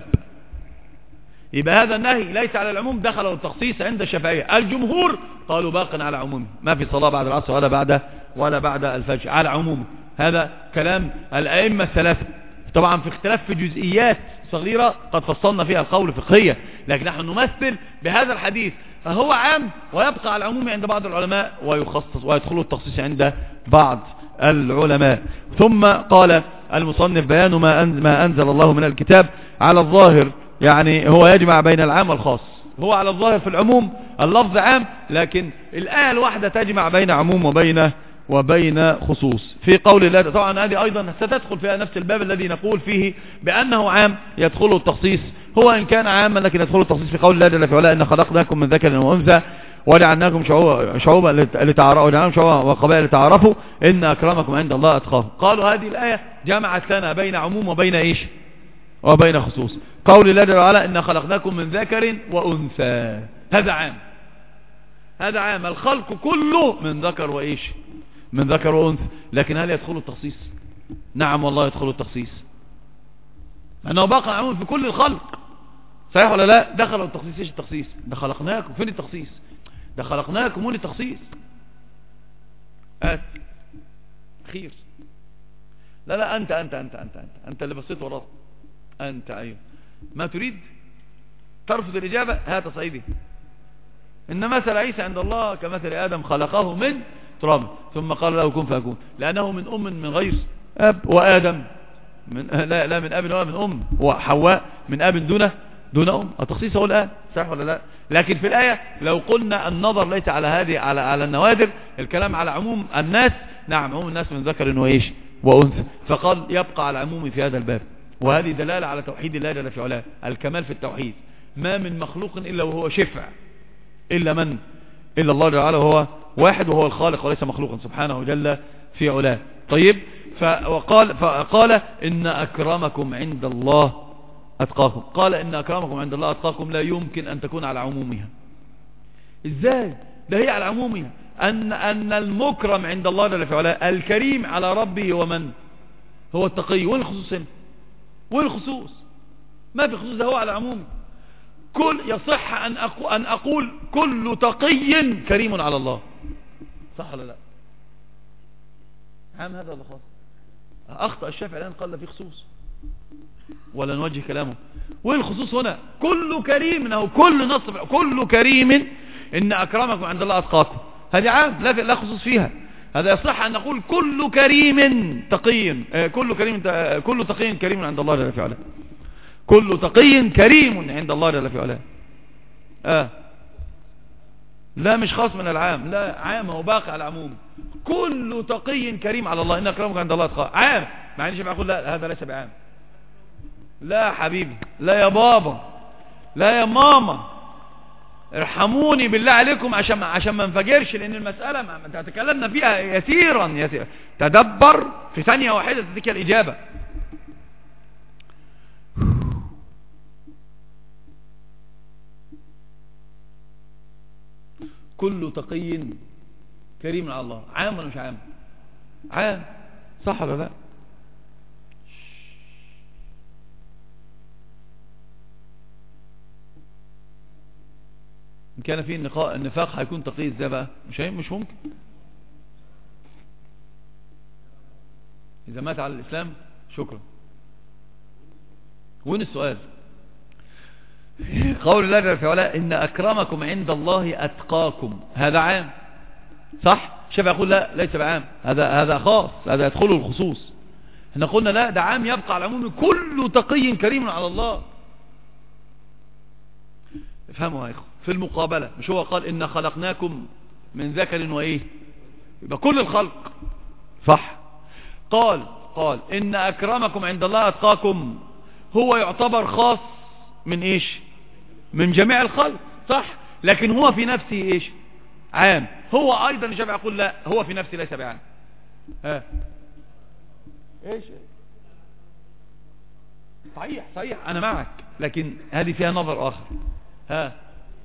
S1: يبقى هذا النهي ليس على العموم دخله التخصيص عند الشافعية. الجمهور قالوا باق على عمومه، ما في صلاة بعد العصر ولا بعد الفجر على عمومه. هذا كلام الأئمة الثلاثة. طبعا في اختلاف في جزئيات صغيرة قد فصلنا فيها القول فقهية، لكن نحن نمثل بهذا الحديث فهو عام ويبقى على العموم عند بعض العلماء ويخصص ويدخل التخصيص عند بعض العلماء. ثم قال المصنف بيان ما أنزل الله من الكتاب على الظاهر، يعني هو يجمع بين العام والخاص. هو على الظاهر في العموم اللفظ عام، لكن الآية الواحدة تجمع بين عموم وبين خصوص. في قول الله طبعا هذه أيضا ستدخل فيها نفس الباب الذي نقول فيه بأنه عام يدخله التخصيص، هو إن كان عاما لكن يدخله التخصيص في قول الله جل في علاه إن خلقناكم من ذكر وأنثى وجعلناكم شعوبا وقبائل لتعارفوا إن أكرمكم عند الله أتقاكم. قالوا هذه الآية جمعت لنا بين عموم وبين خصوص. قول الله جل وعلا إن خلقناكم من ذكر وأنثى، هذا عام الخلق كله من ذكر وأنثى، لكن هل يدخل التخصيص؟ نعم والله يدخل التخصيص، أنه باقى عموم في كل الخلق، صحيح ولا لا؟ دخلوا التخصيص. ايش التخصيص؟ ده خلقناكم، فين التخصيص؟ ده خلقناكم وين التخصيص؟ خير. لا أنت اللي بصيت وراه، أنت أيوه ما تريد ترفض الإجابة، هات صعيدي. إن مثل عيسى عند الله كمثل آدم خلقه من تراب ثم قال له كن فيكون، لأنه من أم من غير أب، وآدم من لا من أب ولا من أم، وحواء من أب دون أم. التخصيص هو الآن، صح ولا لا؟ لكن في الآية لو قلنا النظر ليس على هذه على النوادر، الكلام على عموم الناس. نعم عموم الناس من ذكر وأنثى، فقال يبقى على عمومي في هذا الباب. وهذه دلالة على توحيد الله جل في علاه، الكمال في التوحيد. ما من مخلوق إلا وهو شفع، إلا الله جل وعلا هو واحد وهو الخالق وليس مخلوقا سبحانه جل في علاه. طيب فقال إن أكرمكم عند الله أتقاكم. قال إن أكرمكم عند الله أتقاكم لا يمكن أن تكون على عمومها. إزاي؟ ده هي على عمومها. أن المكرم عند الله جل في علاه الكريم على ربه ومن هو التقي. وين الخصوص هنا؟ وين الخصوص؟ ما في خصوص، ده هو على عمومه. يصح أن أقول كل تقي كريم على الله، صح ولا لا؟ عام هذا ولا خاص؟ أخطأ الشافعي الآن قال في خصوص ولا نوجه كلامه. وين الخصوص هنا؟ كل كريم، أو كل نص كل كريم إن أكرمكم عند الله أتقاكم، هذه عام لا خصوص فيها. هذا يصح أن نقول كل كريم تقي، كل تقي كريم عند الله جل في علاه، كل تقي كريم عند الله جل في علاه. لا مش خاص من العام، لا عام هو باقي على العموم. كل تقي كريم على الله إن أكرمكم عند الله أتقاكم، عام. ما عنديش بقول لا هذا ليس بعام. لا حبيبي، لا يا بابا، لا يا ماما، ارحموني بالله عليكم عشان ما انفجرش، لان المسألة تكلمنا فيها يسيرا. تدبر في ثانية واحدة تديك الإجابة. كل تقي كريم على الله، عام ولا مش عام؟ عام، صح ولا لا؟ كان فيه النفاق هيكون تقي ازاي بقى؟ مش ممكن. إذا مات على الإسلام. شكرا. وين السؤال؟ قول الله جل وعلا إن أكرمكم عند الله أتقاكم، هذا عام صح؟ الشافعي يقول لا ليس بعام، هذا خاص، هذا يدخله الخصوص. احنا قلنا لا ده عام يبقى على العموم، كل تقي كريم على الله. افهموا يا اخوة، في المقابلة مش هو قال إن خلقناكم من ذكر وإيه؟ يبقى كل الخلق صح. قال إن أكرمكم عند الله أتقاكم، هو يعتبر خاص من إيش؟ من جميع الخلق صح، لكن هو في نفسه إيش؟ عام. هو أيضا الشافعي يقول لا هو في نفسه ليس بعام. ها إيش؟ صحيح أنا معك، لكن هذه فيها نظر آخر. ها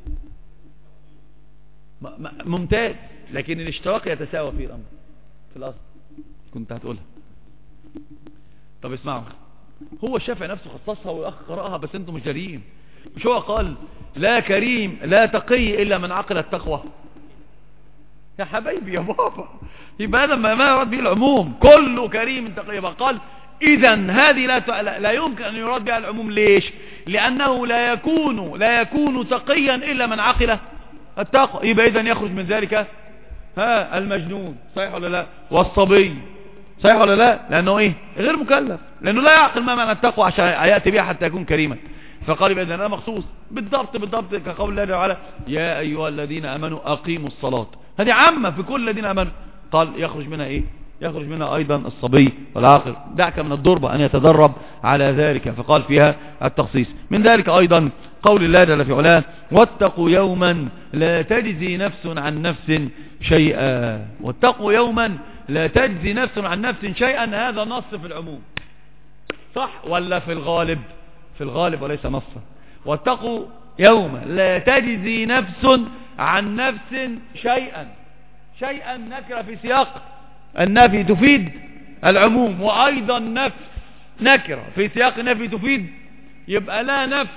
S1: ممتاز، لكن الاشتراك يتساوى فيه الأمر في الأصل. كنت هتقولها. طب اسمعوا، هو الشافعي نفسه خصصها والأخ قرأها، بس انتم مش دارين. مش هو قال لا كريم لا تقي إلا من عقل التقوى؟ يا حبايبي يا بابا، يبقى هذا ما يراد به العموم، كله كريم تقي. قال إذن هذه لا يمكن أن يراد بها العموم. ليش؟ لأنه لا يكون تقيا إلا من عقل التقوى. يبقى إذن يخرج من ذلك المجنون، صحيح ولا لا؟ والصبي، صحيح ولا لا؟ لأنه إيه؟ غير مكلف، لأنه لا يعقل ما معنى التقوى عشان يأتي بها حتى يكون كريما. فقال بإذن الله مخصوص بالضبط كقول الله تعالى يا أيها الذين آمنوا أقيموا الصلاة، هذه عامة في كل الذين آمنوا. قال يخرج منها إيه؟ يخرج منها أيضا الصبي والعاقل. دعك من الضربة أن يتدرب على ذلك، فقال فيها التخصيص. من ذلك أيضا قول الله جل في علاه واتقوا يوما لا تجزي نفس عن نفس شيئا. واتقوا يوما لا تجزي نفس عن نفس شيئا، هذا نص في العموم صح ولا في الغالب؟ في الغالب وليس نصا. واتقوا يوما لا تجزي نفس عن نفس شيئا نكرة في سياق النفي تفيد العموم، وأيضا نفس نكرة في سياق النفي تفيد. يبقى لا نفس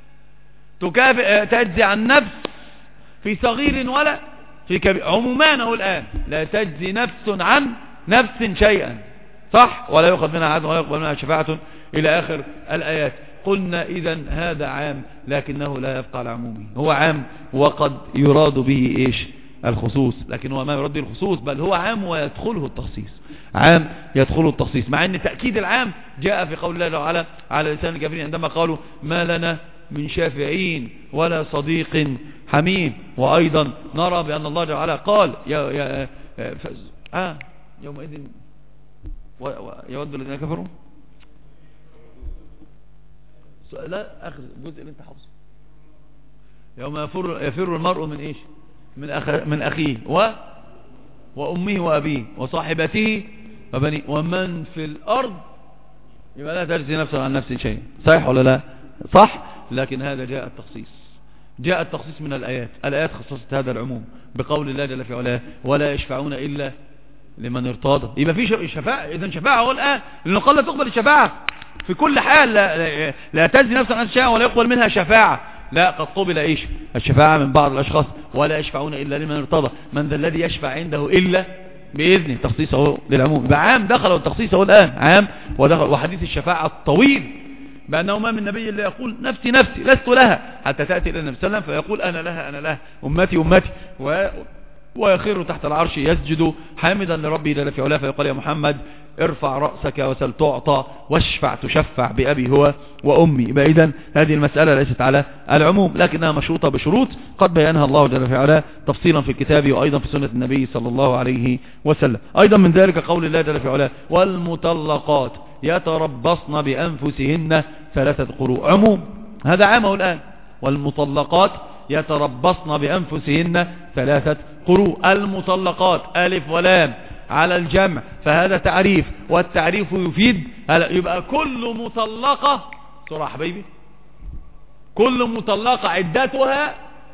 S1: تجزي عن نفس في صغير ولا في كبير. عمومانه الآن لا تجزي نفس عن نفس شيئا صح، ولا يؤخذ منها عدل ولا يقبل منها شفاعة إلى آخر الآيات. قلنا إذن هذا عام لكنه لا يبقى على عمومه، هو عام وقد يراد به إيش؟ الخصوص، لكن هو ما يراد به الخصوص، بل هو عام ويدخله التخصيص، عام يدخله التخصيص. مع أن تأكيد العام جاء في قول الله تعالى على لسان الكافرين عندما قالوا ما لنا من شافعين ولا صديق حميم. وأيضا نرى بأن الله تعالى قال يومئذ يود الذين كفروا. لا أخذ الجزء اللي انت حافظه. يوم يفر المرء من إيش؟ من أخيه وأمه وأبيه وصاحبته وبنيه ومن في الأرض. يبقى لا تجزي نفسا عن نفس شيء، صحيح ولا لا؟ صح. لكن هذا جاء التخصيص من الآيات خصصت هذا العموم بقول الله جل في علاه ولا يشفعون إلا لمن ارتضى. يبقى في شفاعة. إذن شفاعة هو الآن، لأنه قال لا تقبل الشفاعة في كل حال، لا تجزي نفسا عن شيء ولا يقبل منها شفاعة. لا، قد قبل إيش؟ الشفاعة من بعض الأشخاص. ولا يشفعون إلا لمن ارتضى، من ذا الذي يشفع عنده إلا بإذنه، تخصيصه للعموم. يبقى عام دخل والتخصيص هو الآن عام ودخل. وحديث الشفاعة الطويل بأنه ما من نبي إلا يقول نفسي نفسي لست لها حتى تأتي إلى النبي صلى الله عليه وسلم فيقول أنا لها أمتي ويخر تحت العرش يسجد حامدا لربه جل في علاه فيقول يا محمد ارفع رأسك وسل تعطى واشفع تشفع بأبي هو وأمي. يبقى إذن هذه المسألة ليست على العموم لكنها مشروطة بشروط قد بيانها الله جل في علاه تفصيلا في الكتاب وأيضا في سنة النبي صلى الله عليه وسلم. أيضا من ذلك قول الله جل في علاه والمطلقات يتربصن بأنفسهن 3 قروء. عموم، هذا عامه الآن. والمطلقات يتربصن بأنفسهن 3 قروء. المطلقات ألف ولام على الجمع فهذا تعريف، والتعريف يفيد. يبقى كل مطلقة صراحة حبيبي كل مطلقة عدتها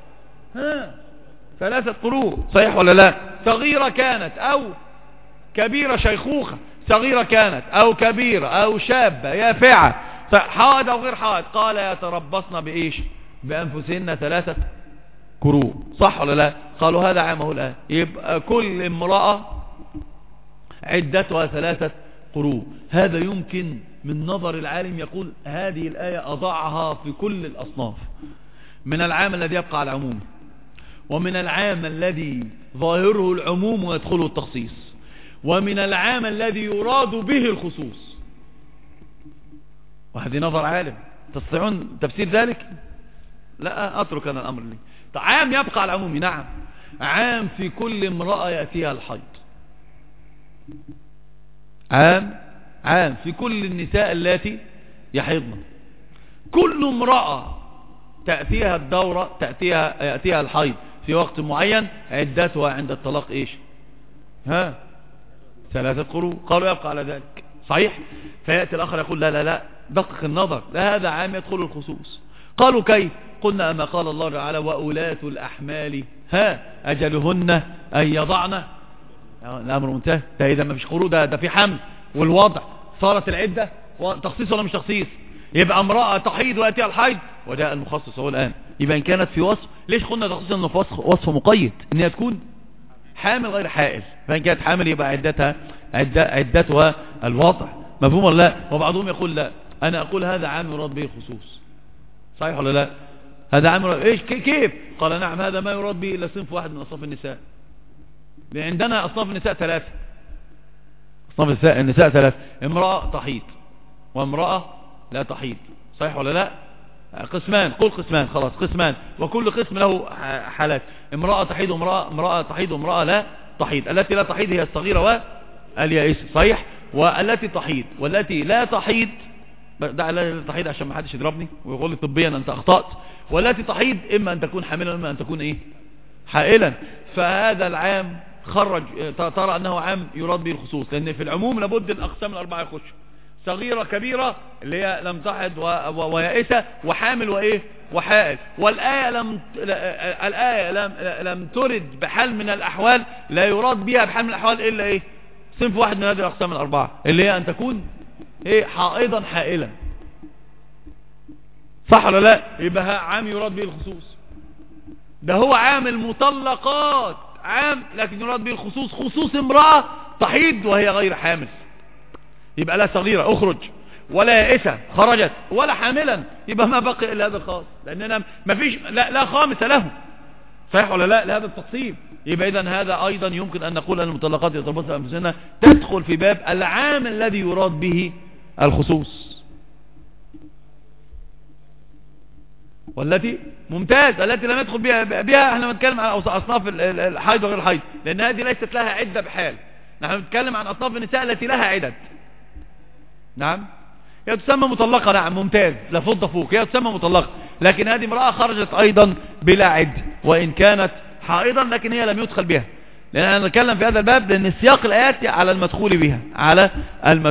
S1: 3 قروء، صحيح ولا لا؟ صغيرة كانت أو كبيرة، شيخوخة صغيرة كانت أو كبيرة أو شابة يافعة، حائض أو غير حائض. قال يتربصن بإيش؟ بأنفسهن 3 قروء، صح ولا لا؟ قالوا هذا عامه الآن، يبقى كل امرأة عدتها 3 قروء. هذا يمكن من نظر العالم يقول هذه الآية أضعها في كل الأصناف، من العام الذي يبقى على عمومه، ومن العام الذي ظاهره العموم ويدخله التخصيص، ومن العام الذي يراد به الخصوص. وهذه نظر عالم. تستطيعون تفسير ذلك؟ لا، أترك أنا الأمر لي. عام يبقى على عمومه، نعم، عام في كل امرأة يأتيها الحيض، عام في كل النساء التي يحيضن. كل امرأة تأتيها الدورة، يأتيها الحيض في وقت معين، عدتها عند الطلاق ايش؟ 3 قروء. قالوا يبقى على ذلك، صحيح. فيأتي الآخر يقول لا لا لا، دقق النظر، لا هذا عام يدخل الخصوص. قالوا كيف؟ قلنا أما قال الله تعالى وأولاة الأحمال أجلهن أن يضعن. الأمر منتهى. ده إذا ما فيش قروء، ده في حمل والوضع، صارت العدة تخصيص ولا مش تخصيص؟ يبقى امرأة تحيض ويأتيها الحيض وجاء المخصص هو الآن. يبقى إن كانت في وصف، ليش قلنا تخصيص؟ إنه في وصف مقيد، إن هي تكون حامل غير حائل. فإن كانت حامل يبقى عدتها الوضع. مفهوم ولا لا؟ وبعضهم يقول لا، أنا أقول هذا عام يراد به الخصوص، صحيح ولا لا؟ هذا عام يراد إيش كيف؟ قال نعم، هذا ما يراد به إلا صنف واحد من أصناف النساء. عندنا أصناف النساء 3. أصناف النساء 3: امرأة تحيض وامرأة لا تحيض، صحيح ولا لا؟ قسمان، قل قسمان، خلاص قسمان، وكل قسم له حالات. امرأة تحيض امرأة تحيض وامرأة لا تحيض. التي لا تحيض هي الصغيرة واليائسة، صحيح. والتي تحيض والتي لا تحيض، دع لا تحيض عشان ما حدش يضربني ويقول لي طبيا انت اخطأت. والتي تحيض اما ان تكون حاملا واما ان تكون ايه؟ حائلا. فهذا العام خرج، ترى انه عام يراد به الخصوص، لان في العموم لابد الاقسام ال4 يخش: صغيرة كبيرة اللي هي لم تحض ويائسة وحامل وايه وحائل. والآية لم ترد بحال من الأحوال، لا يراد بها بحال من الأحوال إلا ايه؟ صنف واحد من هذه الأقسام ال4، اللي هي أن تكون ايه؟ حائضا حائلا، صح ولا لا؟ يبقى عام يراد به الخصوص. ده هو عام المطلقات، عام لكن يراد به الخصوص، خصوص امرأة تحيض وهي غير حامل. يبقى لا صغيرة اخرج، ولا يائسة خرجت، ولا حاملا، يبقى ما بقي الا هذا الخاص، لاننا ما فيش لا خامس له، صحيح ولا لا؟ لهذا التقسيم. يبقى اذا هذا ايضا يمكن ان نقول ان المطلقات يتربصن بانفسهن تدخل في باب العام الذي يراد به الخصوص. والتي ممتاز، التي لم يدخل بها احنا بنتكلم عن اصناف الحيض وغير الحيض، لان هذه ليست لها عدة بحال. نحن بنتكلم عن اصناف النساء التي لها عدد. نعم، هي تسمى مطلقة، نعم ممتاز، لا فضة فوق، هي تسمى مطلقة، لكن هذه امرأة خرجت ايضا بلا عد وان كانت حائضا، لكن هي لم يدخل بها. لان انا نتكلم في هذا الباب لان سياق الايات على المدخول بها، على